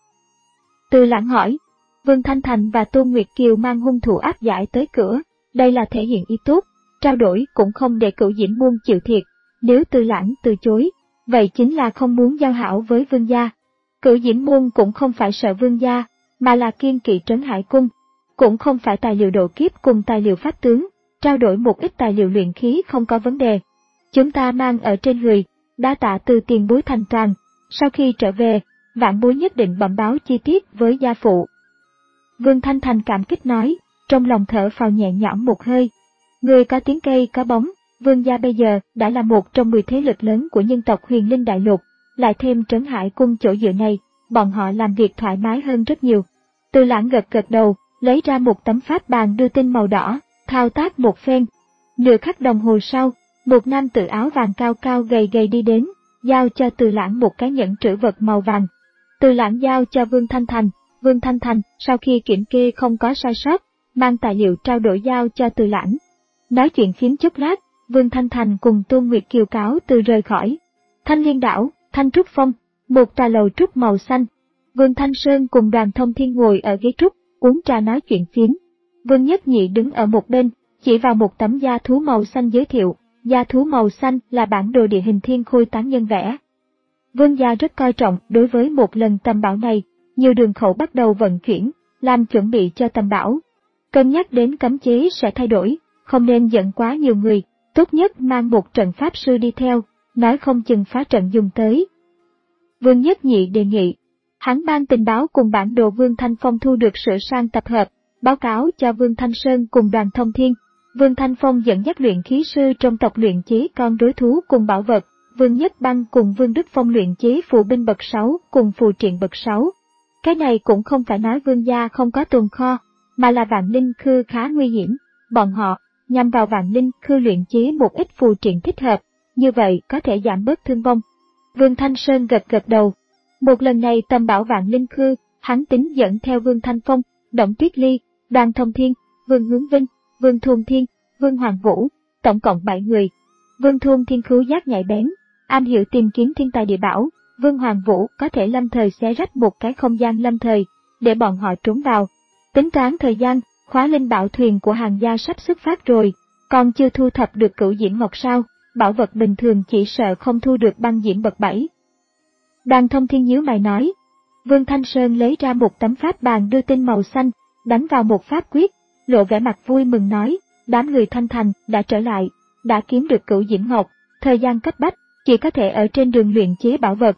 Từ Lãng hỏi, Vương Thanh Thành và Tôn Nguyệt Kiều mang hung thủ áp giải tới cửa, đây là thể hiện ý tốt, trao đổi cũng không để Cửu Diễm môn chịu thiệt, nếu Từ Lãng từ chối, vậy chính là không muốn giao hảo với Vương gia. Cửu Diễm môn cũng không phải sợ Vương gia, mà là kiên kỵ Trấn Hải cung, cũng không phải tài liệu độ kiếp cùng tài liệu pháp tướng, trao đổi một ít tài liệu luyện khí không có vấn đề. Chúng ta mang ở trên người, đa tạ từ tiền bối thành toàn, sau khi trở về, vãn bối nhất định bẩm báo chi tiết với gia phụ. Vương Thanh Thành cảm kích nói, trong lòng thở phào nhẹ nhõm một hơi. Người có tiếng cây có bóng, Vương gia bây giờ đã là một trong mười thế lực lớn của nhân tộc Huyền Linh Đại Lục, lại thêm Trấn Hải Cung chỗ dựa này, bọn họ làm việc thoải mái hơn rất nhiều. Từ Lãng gật gật đầu, lấy ra một tấm pháp bàn đưa tin màu đỏ, thao tác một phen. Nửa khắc đồng hồ sau, một nam tử áo vàng cao cao gầy gầy đi đến, giao cho Từ Lãng một cái nhẫn trữ vật màu vàng. Từ Lãng giao cho Vương Thanh Thành, Vương Thanh Thành sau khi kiểm kê không có sai sót, mang tài liệu trao đổi giao cho Từ Lãng. Nói chuyện phiếm chút lát, Vương Thanh Thành cùng Tôn Nguyệt Kiều cáo từ rời khỏi. Thanh Liên Đảo, Thanh Trúc Phong, một tòa lầu trúc màu xanh. Vương Thanh Sơn cùng Đoàn Thông Thiên ngồi ở ghế trúc, uống trà nói chuyện phiếm. Vương Nhất Nhị đứng ở một bên, chỉ vào một tấm da thú màu xanh giới thiệu, da thú màu xanh là bản đồ địa hình thiên khôi tán nhân vẽ. Vương gia rất coi trọng đối với một lần tầm bão này, nhiều đường khẩu bắt đầu vận chuyển, làm chuẩn bị cho tầm bão. Cân nhắc đến cấm chế sẽ thay đổi, không nên dẫn quá nhiều người, tốt nhất mang một trận pháp sư đi theo, nói không chừng phá trận dùng tới. Vương Nhất Nhị đề nghị, hắn ban tình báo cùng bản đồ Vương Thanh Phong thu được sửa sang tập hợp, báo cáo cho Vương Thanh Sơn cùng Đoàn Thông Thiên. Vương Thanh Phong dẫn dắt luyện khí sư trong tộc luyện chế con rối thú cùng bảo vật, Vương Nhất Băng cùng Vương Đức Phong luyện chế phù binh bậc sáu cùng phù triện bậc sáu. Cái này cũng không phải nói Vương gia không có tồn kho, mà là Vạn Linh Khư khá nguy hiểm, bọn họ nhằm vào Vạn Linh Khư luyện chế một ít phù triện thích hợp, như vậy có thể giảm bớt thương vong. Vương Thanh Sơn gật gật đầu. Một lần này tầm bảo Vạn Linh Khư, hắn tính dẫn theo Vương Thanh Phong, Động Tuyết Ly, Đoàn Thông Thiên, Vương Hướng Vinh, Vương Thuần Thiên, Vương Hoàng Vũ, tổng cộng bảy người. Vương Thuần Thiên khứu giác nhạy bén, am hiểu tìm kiếm thiên tài địa bảo, Vương Hoàng Vũ có thể lâm thời xé rách một cái không gian lâm thời, để bọn họ trốn vào. Tính toán thời gian, khóa linh bảo thuyền của hàng gia sắp xuất phát rồi, còn chưa thu thập được cửu diễm ngọc sao, bảo vật bình thường chỉ sợ không thu được băng diễm bậc bảy. Đoàn Thông Thiên nhíu mày nói. Vương Thanh Sơn lấy ra một tấm pháp bàn đưa tin màu xanh, đánh vào một pháp quyết, lộ vẻ mặt vui mừng nói, đám người Thanh Thành đã trở lại, đã kiếm được cửu diễm ngọc, thời gian cấp bách, chỉ có thể ở trên đường luyện chế bảo vật.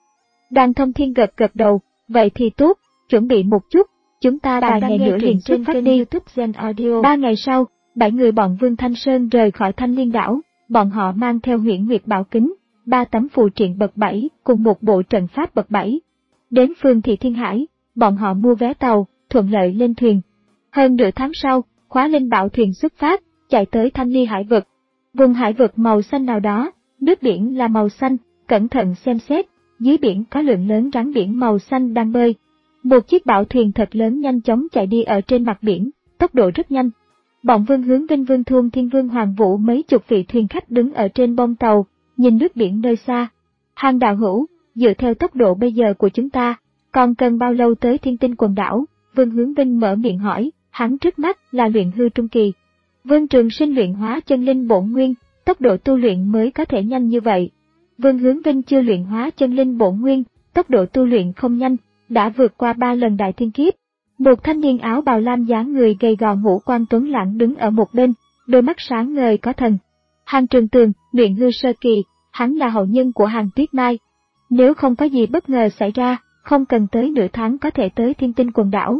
Đoàn Thông Thiên gật gật đầu, vậy thì tốt, chuẩn bị một chút, chúng ta vài ngày nữa liền xuất phát đi. YouTube Gen Audio. Ba ngày sau, bảy người bọn Vương Thanh Sơn rời khỏi Thanh Liên Đảo, bọn họ mang theo Huyễn Nguyệt Bảo Kính, ba tấm phù triện bậc bảy cùng một bộ trận pháp bậc bảy. Đến Phương Thị Thiên Hải, bọn họ mua vé tàu, thuận lợi lên thuyền. Hơn nửa tháng sau, khóa linh bảo thuyền xuất phát, chạy tới Thanh Ly Hải vực. Vùng hải vực màu xanh nào đó, nước biển là màu xanh, cẩn thận xem xét, dưới biển có lượng lớn rắn biển màu xanh đang bơi. Một chiếc bảo thuyền thật lớn nhanh chóng chạy đi ở trên mặt biển, tốc độ rất nhanh. Bọn Vương Hướng Vinh, Vương Thuần Thiên, Vương Hoàng Vũ mấy chục vị thuyền khách đứng ở trên bông tàu, nhìn nước biển nơi xa. Hàng đạo hữu, dựa theo tốc độ bây giờ của chúng ta, còn cần bao lâu tới Thiên Tinh quần đảo? Vương Hướng Vinh mở miệng hỏi, hắn trước mắt là luyện hư trung kỳ. Vương Trường Sinh luyện hóa chân linh bổn nguyên, tốc độ tu luyện mới có thể nhanh như vậy. Vương Hướng Vinh chưa luyện hóa chân linh bổn nguyên, tốc độ tu luyện không nhanh, đã vượt qua ba lần đại thiên kiếp. Một thanh niên áo bào lam dáng người gầy gò ngũ quan tuấn lãng đứng ở một bên, đôi mắt sáng ngời có thần. Hàng Trường Tường, luyện hư sơ kỳ, hắn là hậu nhân của Hàng Tuyết Mai. Nếu không có gì bất ngờ xảy ra, không cần tới nửa tháng có thể tới Thiên Tinh quần đảo.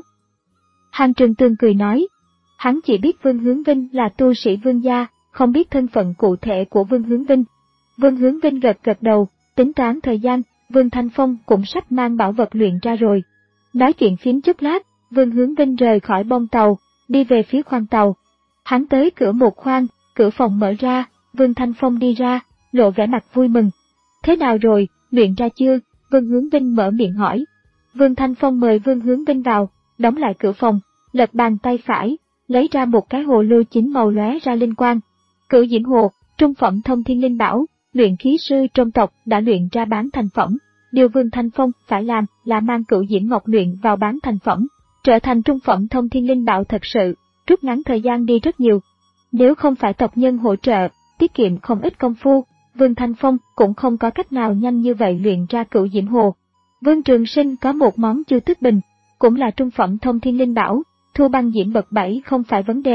Hàng Trường Tường cười nói, hắn chỉ biết Vương Hướng Vinh là tu sĩ Vương gia, không biết thân phận cụ thể của Vương Hướng Vinh. Vương Hướng Vinh gật gật đầu, tính toán thời gian, Vương Thanh Phong cũng sắp mang bảo vật luyện ra rồi. Nói chuyện phiếm chút lát, Vương Hướng Vinh rời khỏi bông tàu, đi về phía khoang tàu. Hắn tới cửa một khoang, cửa phòng mở ra, Vương Thanh Phong đi ra, lộ vẻ mặt vui mừng. Thế nào rồi, luyện ra chưa? Vương Hướng Vinh mở miệng hỏi. Vương Thanh Phong mời Vương Hướng Vinh vào, đóng lại cửa phòng, lật bàn tay phải, lấy ra một cái hồ lô chín màu lóe ra linh quang. Cửu diễm hồ, trung phẩm thông thiên linh bảo, luyện khí sư trong tộc đã luyện ra bán thành phẩm. Điều Vương Thanh Phong phải làm là mang cửu diễm ngọc luyện vào bán thành phẩm, trở thành trung phẩm thông thiên linh bảo thật sự, rút ngắn thời gian đi rất nhiều. Nếu không phải tộc nhân hỗ trợ, tiết kiệm không ít công phu, Vương Thanh Phong cũng không có cách nào nhanh như vậy luyện ra cửu diễm hồ. Vương Trường Sinh có một món Chu Tước Bình, cũng là trung phẩm thông thiên linh bảo, thu băng diễm bậc bảy không phải vấn đề.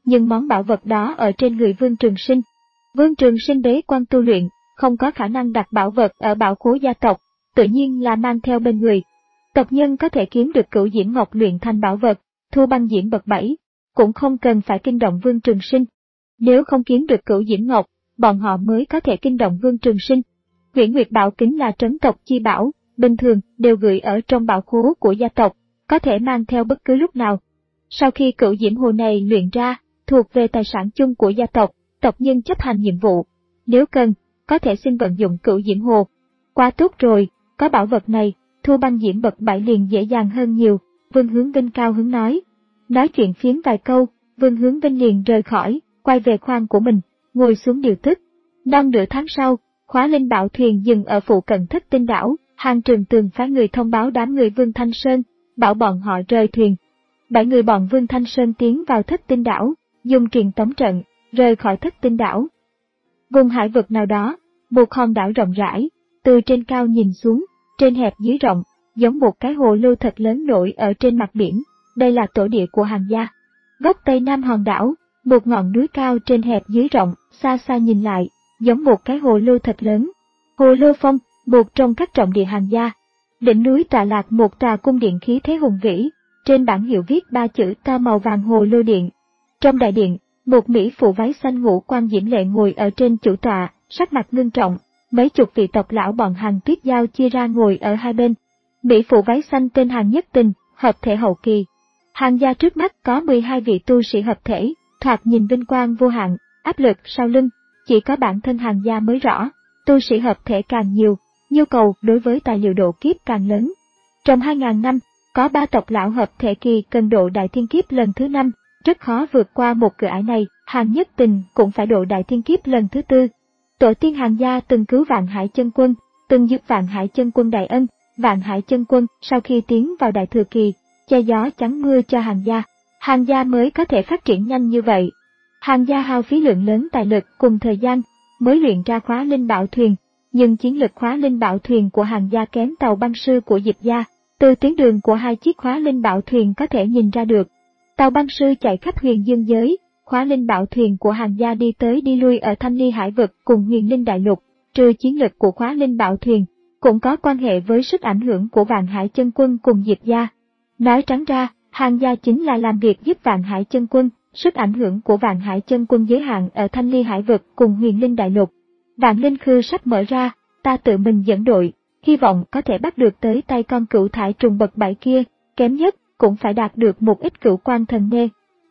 nhưng món bảo vật đó ở trên người Vương Trường Sinh. Vương Trường Sinh bế quan tu luyện, không có khả năng đặt bảo vật ở bảo khố gia tộc, tự nhiên là mang theo bên người. Tộc nhân có thể kiếm được Cửu Diễm Ngọc luyện thành bảo vật, thu băng diễm bậc bảy, cũng không cần phải kinh động Vương Trường Sinh. Nếu không kiếm được Cửu Diễm Ngọc, bọn họ mới có thể kinh động Vương Trường Sinh. Huyễn Nguyệt Bảo Kính là trấn tộc chi bảo, bình thường đều gửi ở trong bảo khố của gia tộc, có thể mang theo bất cứ lúc nào. Sau khi Cửu Diễm Hồ này luyện ra, thuộc về tài sản chung của gia tộc, tộc nhân chấp hành nhiệm vụ. Nếu cần, có thể xin vận dụng Cửu Diễm Hồ. Quá tốt rồi, có bảo vật này, thu băng diễm bậc bảy liền dễ dàng hơn nhiều, Vương Hướng Vinh cao hứng nói. Nói chuyện phiếm vài câu, Vương Hướng Vinh liền rời khỏi, quay về khoang của mình, ngồi xuống điều tức. Non nửa tháng sau, Khóa Linh Bảo thuyền dừng ở phụ cận Thất Tinh đảo, Hàn Trường Tường phái người thông báo đám người Vương Thanh Sơn, bảo bọn họ rời thuyền. Bảy người bọn Vương Thanh Sơn tiến vào Thất Tinh đảo, dùng truyền tống trận, rời khỏi Thất Tinh đảo. Vùng hải vực nào đó, một hòn đảo rộng rãi, từ trên cao nhìn xuống, trên hẹp dưới rộng, giống một cái hồ lô thật lớn nổi ở trên mặt biển. Đây là tổ địa của Hàn gia. Góc tây nam hòn đảo, một ngọn núi cao trên hẹp dưới rộng, xa xa nhìn lại, giống một cái hồ lô thật lớn. Hồ Lô Phong, một trong các trọng địa Hàn gia. Đỉnh núi tọa lạc một tòa cung điện khí thế hùng vĩ, trên bảng hiệu viết ba chữ to màu vàng Hồ Lô Điện. Trong đại điện, một mỹ phụ váy xanh ngũ quan diễm lệ ngồi ở trên chủ tọa, sắc mặt ngưng trọng. Mấy chục vị tộc lão bọn Hàn Tuyết Giao chia ra ngồi ở hai bên. Mỹ phụ váy xanh tên Hàn Nhất Tình, hợp thể hậu kỳ. Hàn gia trước mắt có mười hai vị tu sĩ hợp thể, thoạt nhìn vinh quang vô hạn, áp lực sau lưng, chỉ có bản thân Hàn gia mới rõ. Tu sĩ hợp thể càng nhiều, nhu cầu đối với tài liệu độ kiếp càng lớn. Trong hai ngàn năm, có ba tộc lão hợp thể kỳ cần độ đại thiên kiếp lần thứ năm, rất khó vượt qua một cửa ải này. Hàn Nhất Tình cũng phải độ đại thiên kiếp lần thứ tư. Tổ tiên Hàn gia từng cứu Vạn Hải Chân Quân, từng giúp Vạn Hải Chân Quân đại ân. Vạn Hải Chân Quân sau khi tiến vào đại thừa kỳ, che gió chắn mưa cho Hàn gia, Hàn gia mới có thể phát triển nhanh như vậy. Hàn gia hao phí lượng lớn tài lực cùng thời gian mới luyện ra Khóa Linh Bảo thuyền, nhưng chiến lực Khóa Linh Bảo thuyền của Hàn gia kém tàu băng sư của Diệp gia. Từ tuyến đường của hai chiếc Khóa Linh Bảo thuyền có thể nhìn ra được, tàu băng sư chạy khắp huyền dương giới, Khóa Linh Bảo thuyền của Hàn gia đi tới đi lui ở Thanh Ly hải vực cùng Huyền Linh đại lục. Trừ chiến lực của Khóa Linh Bảo thuyền, cũng có quan hệ với sức ảnh hưởng của Vạn Hải Chân Quân cùng Diệp gia. Nói trắng ra, Hàn gia chính là làm việc giúp Vạn Hải Chân Quân, sức ảnh hưởng của Vạn Hải Chân Quân giới hạn ở Thanh Ly hải vực cùng Huyền Linh đại lục. Vạn Linh Khư sắp mở ra, ta tự mình dẫn đội, hy vọng có thể bắt được tới tay con cửu thải trùng bậc bảy kia, kém nhất cũng phải đạt được một ít cửu quan thần nê.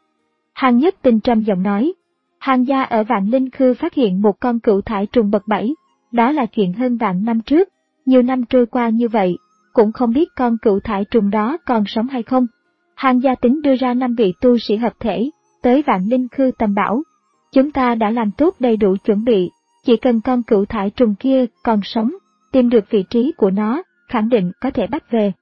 Hàn Nhất Tình trầm giọng nói, Hàn gia ở Vạn Linh Khư phát hiện một con cửu thải trùng bậc bảy, đó là chuyện hơn vạn năm trước, nhiều năm trôi qua như vậy, cũng không biết con cửu thải trùng đó còn sống hay không. Hàn gia tính đưa ra năm vị tu sĩ hợp thể, tới Vạn Linh Khư tầm bảo. Chúng ta đã làm tốt đầy đủ chuẩn bị, chỉ cần con cửu thải trùng kia còn sống, tìm được vị trí của nó, khẳng định có thể bắt về.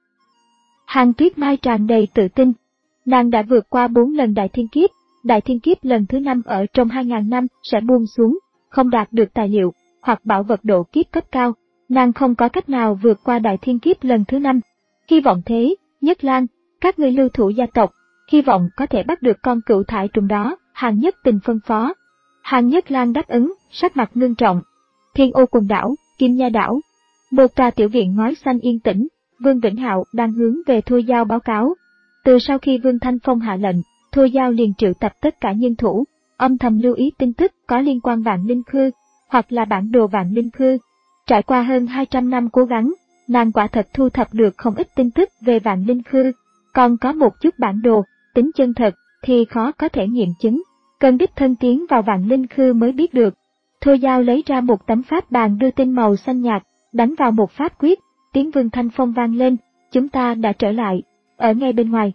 Hàn Tuyết Mai tràn đầy tự tin, nàng đã vượt qua bốn lần đại thiên kiếp, đại thiên kiếp lần thứ năm ở trong hai ngàn năm sẽ buông xuống, không đạt được tài liệu hoặc bảo vật độ kiếp cấp cao, nàng không có cách nào vượt qua đại thiên kiếp lần thứ năm. Hy vọng thế, Nhất Lan, các ngươi lưu thủ gia tộc, hy vọng có thể bắt được con cửu thải trùng đó, Hàn Nhất Tình phân phó. Hàn Nhất Lan đáp ứng, sắc mặt ngưng trọng. Thiên Ô Quần đảo, Kim Nha đảo, một tòa tiểu viện ngói xanh yên tĩnh, Vương Vĩnh Hạo đang hướng về Thôi Giao báo cáo. Từ sau khi Vương Thanh Phong hạ lệnh, Thôi Giao liền triệu tập tất cả nhân thủ, âm thầm lưu ý tin tức có liên quan Vạn Linh Khư, hoặc là bản đồ Vạn Linh Khư. Trải qua hơn hai trăm năm cố gắng, nàng quả thật thu thập được không ít tin tức về Vạn Linh Khư, còn có một chút bản đồ, tính chân thật thì khó có thể nghiệm chứng, cần đích thân tiến vào Vạn Linh Khư mới biết được. Thôi Giao lấy ra một tấm pháp bàn đưa tin màu xanh nhạt, đánh vào một pháp quyết, tiếng Vương Thanh Phong vang lên, chúng ta đã trở lại, ở ngay bên ngoài.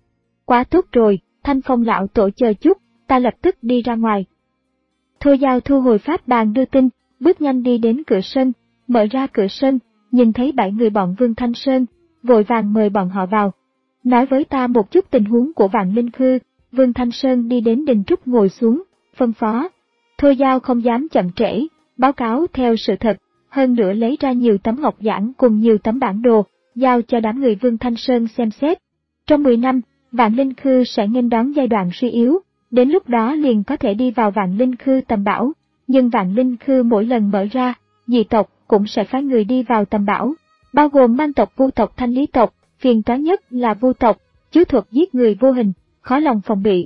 Quá tốt rồi, Thanh Phong lão tổ chờ chút, ta lập tức đi ra ngoài. Thôi Giao thu hồi pháp bàn đưa tin, bước nhanh đi đến cửa sân, mở ra cửa sân, nhìn thấy bảy người bọn Vương Thanh Sơn, vội vàng mời bọn họ vào. Nói với ta một chút tình huống của Vạn Linh Khư. Vương Thanh Sơn đi đến đình trúc ngồi xuống, phân phó. Thôi Giao không dám chậm trễ, báo cáo theo sự thật, hơn nữa lấy ra nhiều tấm ngọc giản cùng nhiều tấm bản đồ, giao cho đám người Vương Thanh Sơn xem xét. Trong mười năm, Vạn Linh Khư sẽ nghênh đón giai đoạn suy yếu, đến lúc đó liền có thể đi vào Vạn Linh Khư tầm bảo, nhưng Vạn Linh Khư mỗi lần mở ra, dị tộc cũng sẽ phái người đi vào tầm bảo, bao gồm Man tộc, Vu tộc, Thanh Lý tộc, phiền toái nhất là Vu tộc, chú thuật giết người vô hình, khó lòng phòng bị.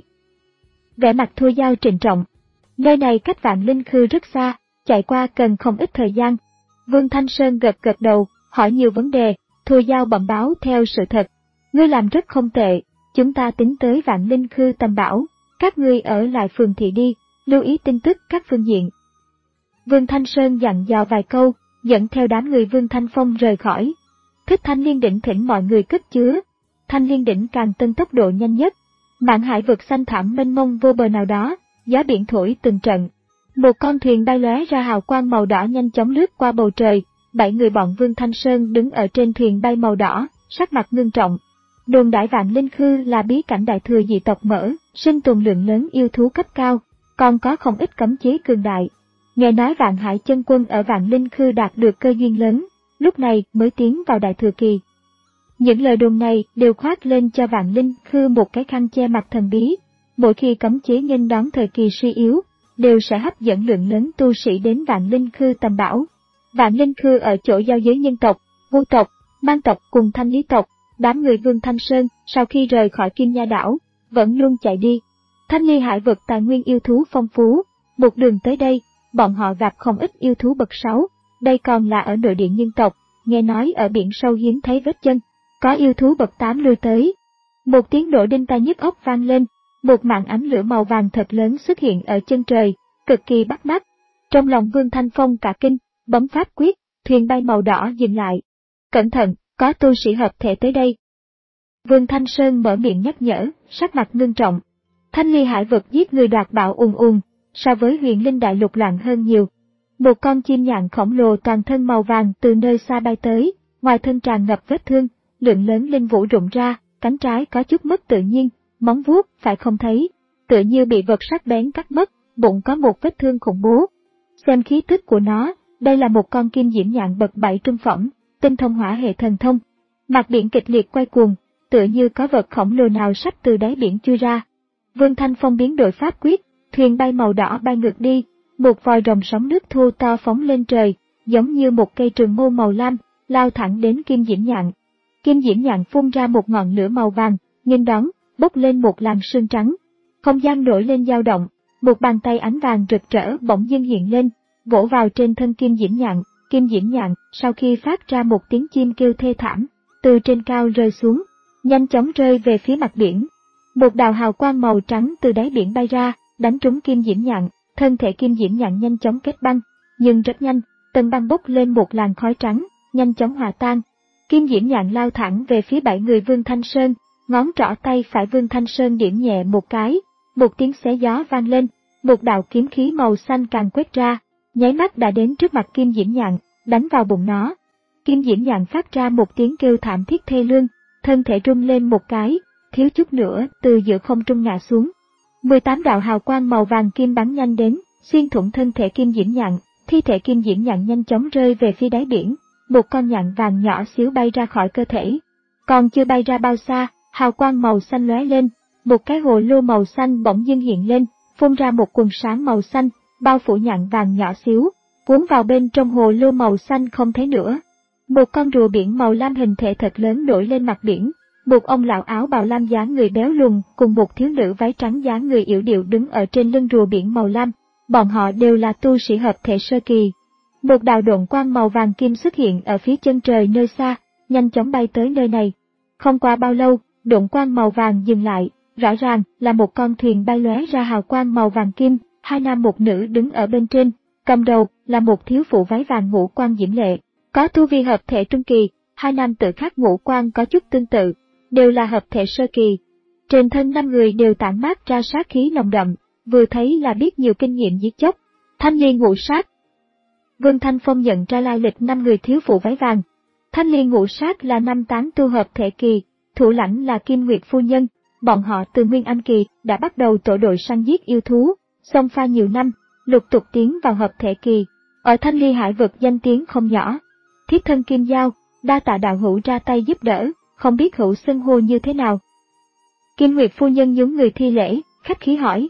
Vẻ mặt Thua Dao trịnh trọng. Nơi này cách Vạn Linh Khư rất xa, chạy qua cần không ít thời gian. Vương Thanh Sơn gật gật đầu, hỏi nhiều vấn đề, Thua Dao bẩm báo theo sự thật. Ngươi làm rất không tệ, chúng ta tính tới Vạn Linh Khư tầm bảo, các ngươi ở lại phường thị đi, lưu ý tin tức các phương diện. Vương Thanh Sơn dặn dò vài câu, dẫn theo đám người Vương Thanh Phong rời khỏi. Thích Thanh Liên Đỉnh thỉnh mọi người cất chứa. Thanh Liên Đỉnh càng tân tốc độ nhanh nhất. Mạn hải vực xanh thẳm mênh mông vô bờ nào đó, gió biển thổi từng trận. Một con thuyền bay lóe ra hào quang màu đỏ nhanh chóng lướt qua bầu trời, bảy người bọn Vương Thanh Sơn đứng ở trên thuyền bay màu đỏ, sắc mặt ngưng trọng. Đồn đại Vạn Linh Khư là bí cảnh đại thừa dị tộc mở, sinh tồn lượng lớn yêu thú cấp cao, còn có không ít cấm chế cường đại. Nghe nói Vạn Hải chân quân ở Vạn Linh Khư đạt được cơ duyên lớn, lúc này mới tiến vào đại thừa kỳ. Những lời đồn này đều khoác lên cho Vạn Linh Khư một cái khăn che mặt thần bí. Mỗi khi cấm chế nghênh đón thời kỳ suy yếu, đều sẽ hấp dẫn lượng lớn tu sĩ đến Vạn Linh Khư tầm bảo. Vạn Linh Khư ở chỗ giao giới nhân tộc, Vu tộc, Man tộc cùng Thanh Lý tộc. Đám người Vương Thanh Sơn sau khi rời khỏi Kim Nha đảo, vẫn luôn chạy đi. Thanh Ly hải vực tài nguyên yêu thú phong phú, một đường tới đây, bọn họ gặp không ít yêu thú bậc sáu, đây còn là ở nội địa nhân tộc, nghe nói ở biển sâu hiếm thấy vết chân, có yêu thú bậc tám lui tới. Một tiếng nổ đinh tai nhức óc vang lên, một màn ánh lửa màu vàng thật lớn xuất hiện ở chân trời, cực kỳ bắt mắt. Trong lòng Vương Thanh Phong cả kinh, bấm pháp quyết, thuyền bay màu đỏ dừng lại. Cẩn thận! Có tu sĩ hợp thể tới đây. Vương Thanh Sơn mở miệng nhắc nhở, sắc mặt ngưng trọng. Thanh Ly hải vực giết người đoạt bảo ùn ùn, so với Huyền Linh đại lục loạn hơn nhiều. Một con chim nhạn khổng lồ toàn thân màu vàng từ nơi xa bay tới, ngoài thân tràn ngập vết thương, lượng lớn linh vũ rụng ra, cánh trái có chút mất tự nhiên, móng vuốt phải không thấy, tựa như bị vật sắc bén cắt mất, bụng có một vết thương khủng bố. Xem khí tức của nó, đây là một con kim diễm nhạn bậc bảy trung phẩm. Tinh thông hỏa hệ thần thông, mặt biển kịch liệt quay cuồng, tựa như có vật khổng lồ nào sắp từ đáy biển chui ra. Vương Thanh Phong biến đổi pháp quyết, thuyền bay màu đỏ bay ngược đi, một vòi rồng sóng nước thô to phóng lên trời, giống như một cây trường mâu màu lam, lao thẳng đến kim diễm nhạn. Kim diễm nhạn phun ra một ngọn lửa màu vàng, nghênh đón, bốc lên một làn sương trắng. Không gian nổi lên dao động, một bàn tay ánh vàng rực rỡ bỗng dưng hiện lên, vỗ vào trên thân kim diễm nhạn. Kim diễm nhạn, sau khi phát ra một tiếng chim kêu thê thảm, từ trên cao rơi xuống, nhanh chóng rơi về phía mặt biển. Một đạo hào quang màu trắng từ đáy biển bay ra, đánh trúng kim diễm nhạn, thân thể kim diễm nhạn nhanh chóng kết băng, nhưng rất nhanh, tầng băng bốc lên một làn khói trắng, nhanh chóng hòa tan. Kim diễm nhạn lao thẳng về phía bảy người Vương Thanh Sơn, ngón trỏ tay phải Vương Thanh Sơn điểm nhẹ một cái, một tiếng xé gió vang lên, một đạo kiếm khí màu xanh càng quét ra, nháy mắt đã đến trước mặt kim diễm nhạn, đánh vào bụng nó. Kim diễm nhạn phát ra một tiếng kêu thảm thiết thê lương, thân thể rung lên một cái, thiếu chút nữa từ giữa không trung ngã xuống. mười tám đạo hào quang màu vàng kim bắn nhanh đến, xuyên thủng thân thể kim diễm nhạn, thi thể kim diễm nhạn nhanh chóng rơi về phía đáy biển, một con nhạn vàng nhỏ xíu bay ra khỏi cơ thể. Còn chưa bay ra bao xa, hào quang màu xanh lóe lên, một cái hồ lô màu xanh bỗng dưng hiện lên, phun ra một quần sáng màu xanh, bao phủ nhạn vàng nhỏ xíu, cuốn vào bên trong hồ lô màu xanh không thấy nữa. Một con rùa biển màu lam hình thể thật lớn nổi lên mặt biển, một ông lão áo bào lam dáng người béo lùn cùng một thiếu nữ váy trắng dáng người yểu điệu đứng ở trên lưng rùa biển màu lam, bọn họ đều là tu sĩ hợp thể sơ kỳ. Một đạo độn quang màu vàng kim xuất hiện ở phía chân trời nơi xa, nhanh chóng bay tới nơi này. Không qua bao lâu, độn quang màu vàng dừng lại, rõ ràng là một con thuyền bay lóe ra hào quang màu vàng kim, hai nam một nữ đứng ở bên trên, cầm đầu là một thiếu phụ váy vàng ngũ quan diễm lệ, có tu vi hợp thể trung kỳ, hai nam tự khác ngũ quan có chút tương tự, đều là hợp thể sơ kỳ. Trên thân năm người đều tản mát ra sát khí nồng đậm, vừa thấy là biết nhiều kinh nghiệm giết chóc. Thanh Liên ngũ sát. Vương Thanh Phong nhận ra lai lịch năm người thiếu phụ váy vàng. Thanh Liên ngũ sát là năm tán tu hợp thể kỳ, thủ lãnh là Kim Nguyệt phu nhân, bọn họ từ Nguyên Anh kỳ đã bắt đầu tổ đội săn giết yêu thú, xông pha nhiều năm, lục tục tiến vào hợp thể kỳ, ở Thanh Ly hải vực danh tiếng không nhỏ. Thiếp thân Kim Giao, đa tạ đạo hữu ra tay giúp đỡ, không biết hữu xưng hô như thế nào. Kim Nguyệt phu nhân nhún người thi lễ, khách khí hỏi,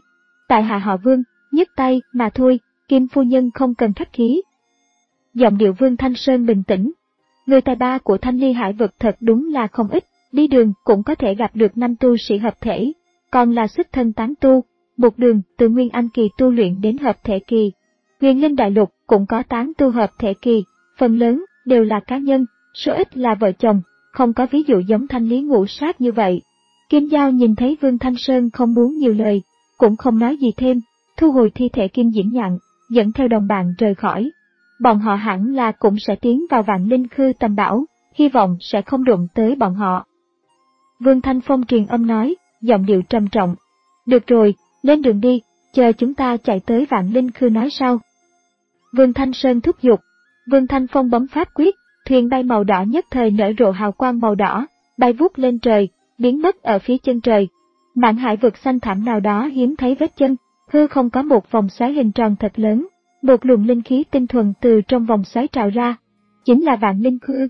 Tại hạ họ Vương, nhấc tay mà thôi, Kim phu nhân không cần khách khí. Giọng điệu Vương Thanh Sơn bình tĩnh. Người tài ba của Thanh Ly Hải vực thật đúng là không ít, đi đường cũng có thể gặp được năm tu sĩ hợp thể, còn là xuất thân tán tu, một đường từ Nguyên Anh kỳ tu luyện đến hợp thể kỳ. Huyền Linh Đại Lục cũng có tán tu hợp thể kỳ, phần lớn đều là cá nhân, số ít là vợ chồng, không có ví dụ giống Thanh Lý Ngũ Sát như vậy. Kim Giao nhìn thấy Vương Thanh Sơn không muốn nhiều lời, cũng không nói gì thêm, thu hồi thi thể Kim Diễm Nhạn, dẫn theo đồng bạn rời khỏi. Bọn họ hẳn là cũng sẽ tiến vào Vạn Linh Khư tầm bảo, hy vọng sẽ không đụng tới bọn họ. Vương Thanh Phong truyền âm nói, giọng điệu trầm trọng. Được rồi, lên đường đi, chờ chúng ta chạy tới Vạn Linh Khư nói sau. Vương Thanh Sơn thúc giục. Vương Thanh Phong bấm pháp quyết, thuyền bay màu đỏ nhất thời nở rộ hào quang màu đỏ, bay vút lên trời, biến mất ở phía chân trời. Mạn hải vực xanh thẳm nào đó hiếm thấy vết chân, hư không có một vòng xoáy hình tròn thật lớn, một luồng linh khí tinh thuần từ trong vòng xoáy trào ra, chính là Vạn Linh Khư.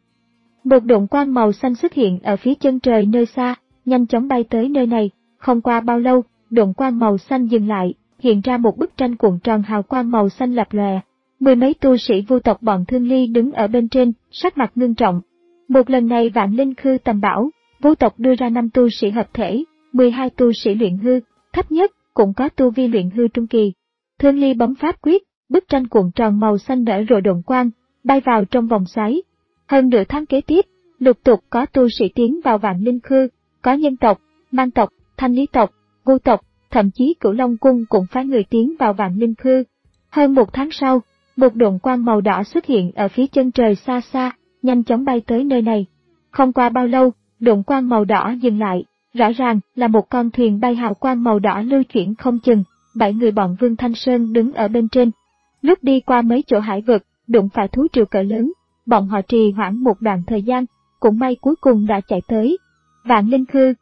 Một độn quang màu xanh xuất hiện ở phía chân trời nơi xa, nhanh chóng bay tới nơi này, không qua bao lâu, độn quang màu xanh dừng lại, hiện ra một bức tranh cuộn tròn hào quang màu xanh lập lòe. Mười mấy tu sĩ vu tộc bọn Thương Ly đứng ở bên trên, sắc mặt ngưng trọng. Một lần này Vạn Linh Khư tầm bảo, vu tộc đưa ra năm tu sĩ hợp thể, mười hai tu sĩ luyện hư, thấp nhất cũng có tu vi luyện hư trung kỳ. Thương Ly bấm pháp quyết, bức tranh cuộn tròn màu xanh nở rộ độn quang, bay vào trong vòng xoáy. Hơn nửa tháng kế tiếp, lục tục có tu sĩ tiến vào Vạn Linh Khư, có nhân tộc, man tộc, thanh lý tộc, vu tộc, thậm chí Cửu Long Cung cũng phái người tiến vào Vạn Linh Khư. Hơn một tháng sau, một độn quang màu đỏ xuất hiện ở phía chân trời xa xa, nhanh chóng bay tới nơi này. Không qua bao lâu, độn quang màu đỏ dừng lại, rõ ràng là một con thuyền bay hào quang màu đỏ lưu chuyển không chừng, bảy người bọn Vương Thanh Sơn đứng ở bên trên. Lúc đi qua mấy chỗ hải vực, đụng phải thú triều cỡ lớn, bọn họ trì hoãn một đoạn thời gian, cũng may cuối cùng đã chạy tới Vạn Linh Khư.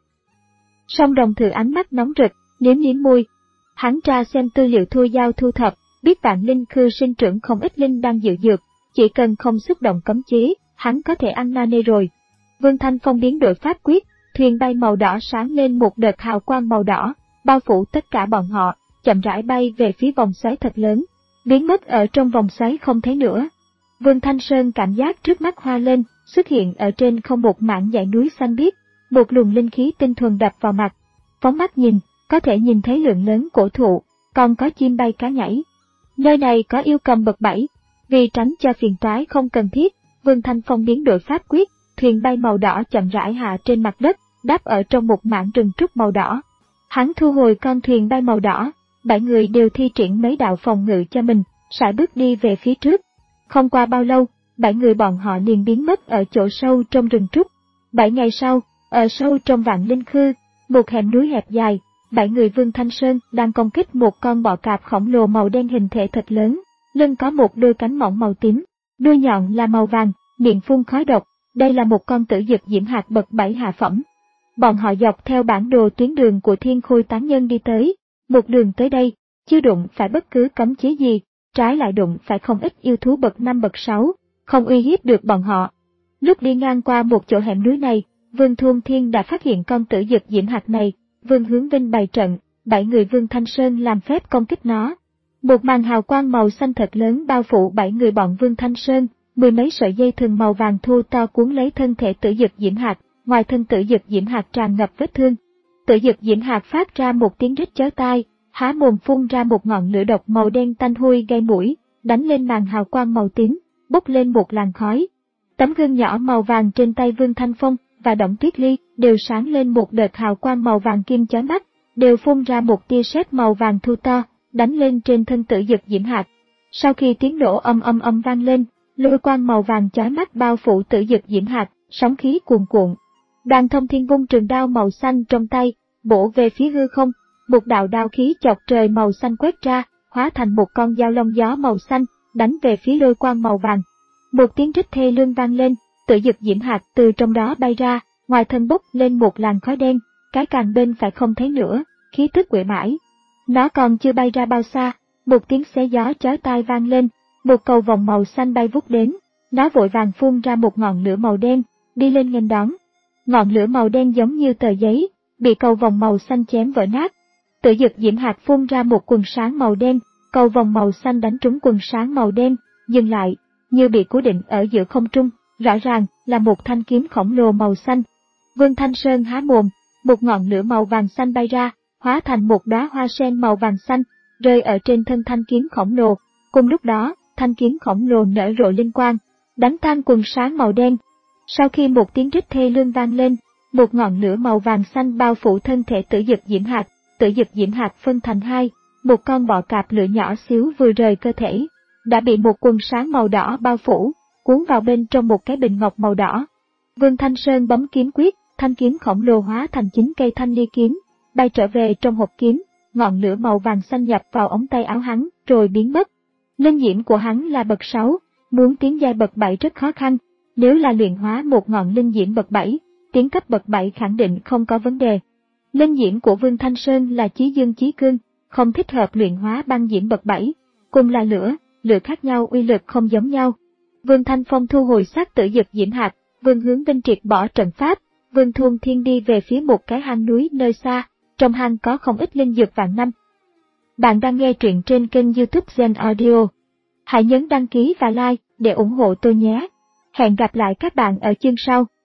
Song Đồng Thừa ánh mắt nóng rực, liếm liếm môi. Hắn tra xem tư liệu Thu Giao thu thập, biết Vạn Linh Khư sinh trưởng không ít linh đang dự dược, chỉ cần không xúc động cấm chế, hắn có thể ăn na nê rồi. Vương Thanh Phong biến đổi pháp quyết, thuyền bay màu đỏ sáng lên một đợt hào quang màu đỏ, bao phủ tất cả bọn họ, chậm rãi bay về phía vòng xoáy thật lớn, biến mất ở trong vòng xoáy không thấy nữa. Vương Thanh Sơn cảm giác trước mắt hoa lên, xuất hiện ở trên không một mảng dãy núi xanh biếc, một luồng linh khí tinh thuần đập vào mặt. Phóng mắt nhìn, có thể nhìn thấy lượng lớn cổ thụ, còn có chim bay cá nhảy. Nơi này có yêu cầm bậc bảy, vì tránh cho phiền toái không cần thiết, Vương Thanh Phong biến đổi pháp quyết, thuyền bay màu đỏ chậm rãi hạ trên mặt đất, đáp ở trong một mảng rừng trúc màu đỏ. Hắn thu hồi con thuyền bay màu đỏ, bảy người đều thi triển mấy đạo phòng ngự cho mình, sải bước đi về phía trước. Không qua bao lâu, bảy người bọn họ liền biến mất ở chỗ sâu trong rừng trúc. Bảy ngày sau, ở sâu trong Vạn Linh Khư, một hẻm núi hẹp dài, bảy người Vương Thanh Sơn đang công kích một con bọ cạp khổng lồ màu đen hình thể thật lớn, lưng có một đôi cánh mỏng màu tím, đuôi nhọn là màu vàng, miệng phun khói độc. Đây là một con tử dực diễm hạt bậc bảy hạ phẩm. Bọn họ dọc theo bản đồ tuyến đường của Thiên Khôi Tán Nhân đi tới, một đường tới đây, chưa đụng phải bất cứ cấm chế gì, trái lại đụng phải không ít yêu thú bậc năm bậc sáu, không uy hiếp được bọn họ. Lúc đi ngang qua một chỗ hẻm núi này, Vương Thuôn Thiên đã phát hiện con tử dực diễm hạt này, Vương Hướng Vinh bày trận, bảy người Vương Thanh Sơn làm phép công kích nó. Một màn hào quang màu xanh thật lớn bao phủ bảy người bọn Vương Thanh Sơn, mười mấy sợi dây thừng màu vàng thô to cuốn lấy thân thể tử dực diễm hạt, ngoài thân tử dực diễm hạt tràn ngập vết thương. Tử dực diễm hạt phát ra một tiếng rít chói tai, há mồm phun ra một ngọn lửa độc màu đen tanh hôi gây mũi, đánh lên màn hào quang màu tím, bốc lên một làn khói. Tấm gương nhỏ màu vàng trên tay Vương Thanh Phong và Đổng Tuyết Ly đều sáng lên một đợt hào quang màu vàng kim chói mắt, đều phun ra một tia sét màu vàng thu to, đánh lên trên thân tử dực diễm hạt. Sau khi tiếng nổ âm âm âm vang lên, lôi quang màu vàng chói mắt bao phủ tử dực diễm hạt, sóng khí cuồn cuộn. Đoàn Thông Thiên vung trường đao màu xanh trong tay, bổ về phía hư không, một đạo đao khí chọc trời màu xanh quét ra, hóa thành một con dao long gió màu xanh, đánh về phía lôi quang màu vàng. Một tiếng rít thê lương vang lên, tử dực diễm hạt từ trong đó bay ra, ngoài thân bốc lên một làn khói đen, cái càng bên phải không thấy nữa, khí tức uể mãi. Nó còn chưa bay ra bao xa, một tiếng xé gió chói tai vang lên, một cầu vòng màu xanh bay vút đến, nó vội vàng phun ra một ngọn lửa màu đen, đi lên nghênh đón. Ngọn lửa màu đen giống như tờ giấy, bị cầu vòng màu xanh chém vỡ nát. Tử dực diễm hạt phun ra một quần sáng màu đen, cầu vòng màu xanh đánh trúng quần sáng màu đen, dừng lại, như bị cố định ở giữa không trung, rõ ràng là một thanh kiếm khổng lồ màu xanh. Vương Thanh Sơn há mồm, một ngọn lửa màu vàng xanh bay ra, hóa thành một đóa hoa sen màu vàng xanh, rơi ở trên thân thanh kiếm khổng lồ. Cùng lúc đó, thanh kiếm khổng lồ nở rộ linh quang, đánh tan quần sáng màu đen. Sau khi một tiếng rít thê lương vang lên, một ngọn lửa màu vàng xanh bao phủ thân thể tử dực diễm hạt. Tử dực diễm hạt phân thành hai, một con bọ cạp lửa nhỏ xíu vừa rời cơ thể, đã bị một quần sáng màu đỏ bao phủ, cuốn vào bên trong một cái bình ngọc màu đỏ. Vương Thanh Sơn bấm kiếm quyết, thanh kiếm khổng lồ hóa thành chín cây thanh ly kiếm, bay trở về trong hộp kiếm, ngọn lửa màu vàng xanh nhập vào ống tay áo hắn, rồi biến mất. Linh diễm của hắn là bậc sáu, muốn tiến giai bậc bảy rất khó khăn, nếu là luyện hóa một ngọn linh diễm bậc bảy, tiến cấp bậc bảy khẳng định không có vấn đề. Linh diễm của Vương Thanh Sơn là chí dương chí cương, không thích hợp luyện hóa băng diễm bậc bảy, cùng là lửa, lửa khác nhau uy lực không giống nhau. Vương Thanh Phong thu hồi xác tử dực diễm hạt, Vương Hướng Vinh triệt bỏ trận pháp, Vương Thuần Thiên đi về phía một cái hang núi nơi xa, trong hang có không ít linh dược vạn năm. Bạn đang nghe truyện trên kênh YouTube Gen Audio. Hãy nhấn đăng ký và like để ủng hộ tôi nhé. Hẹn gặp lại các bạn ở chương sau.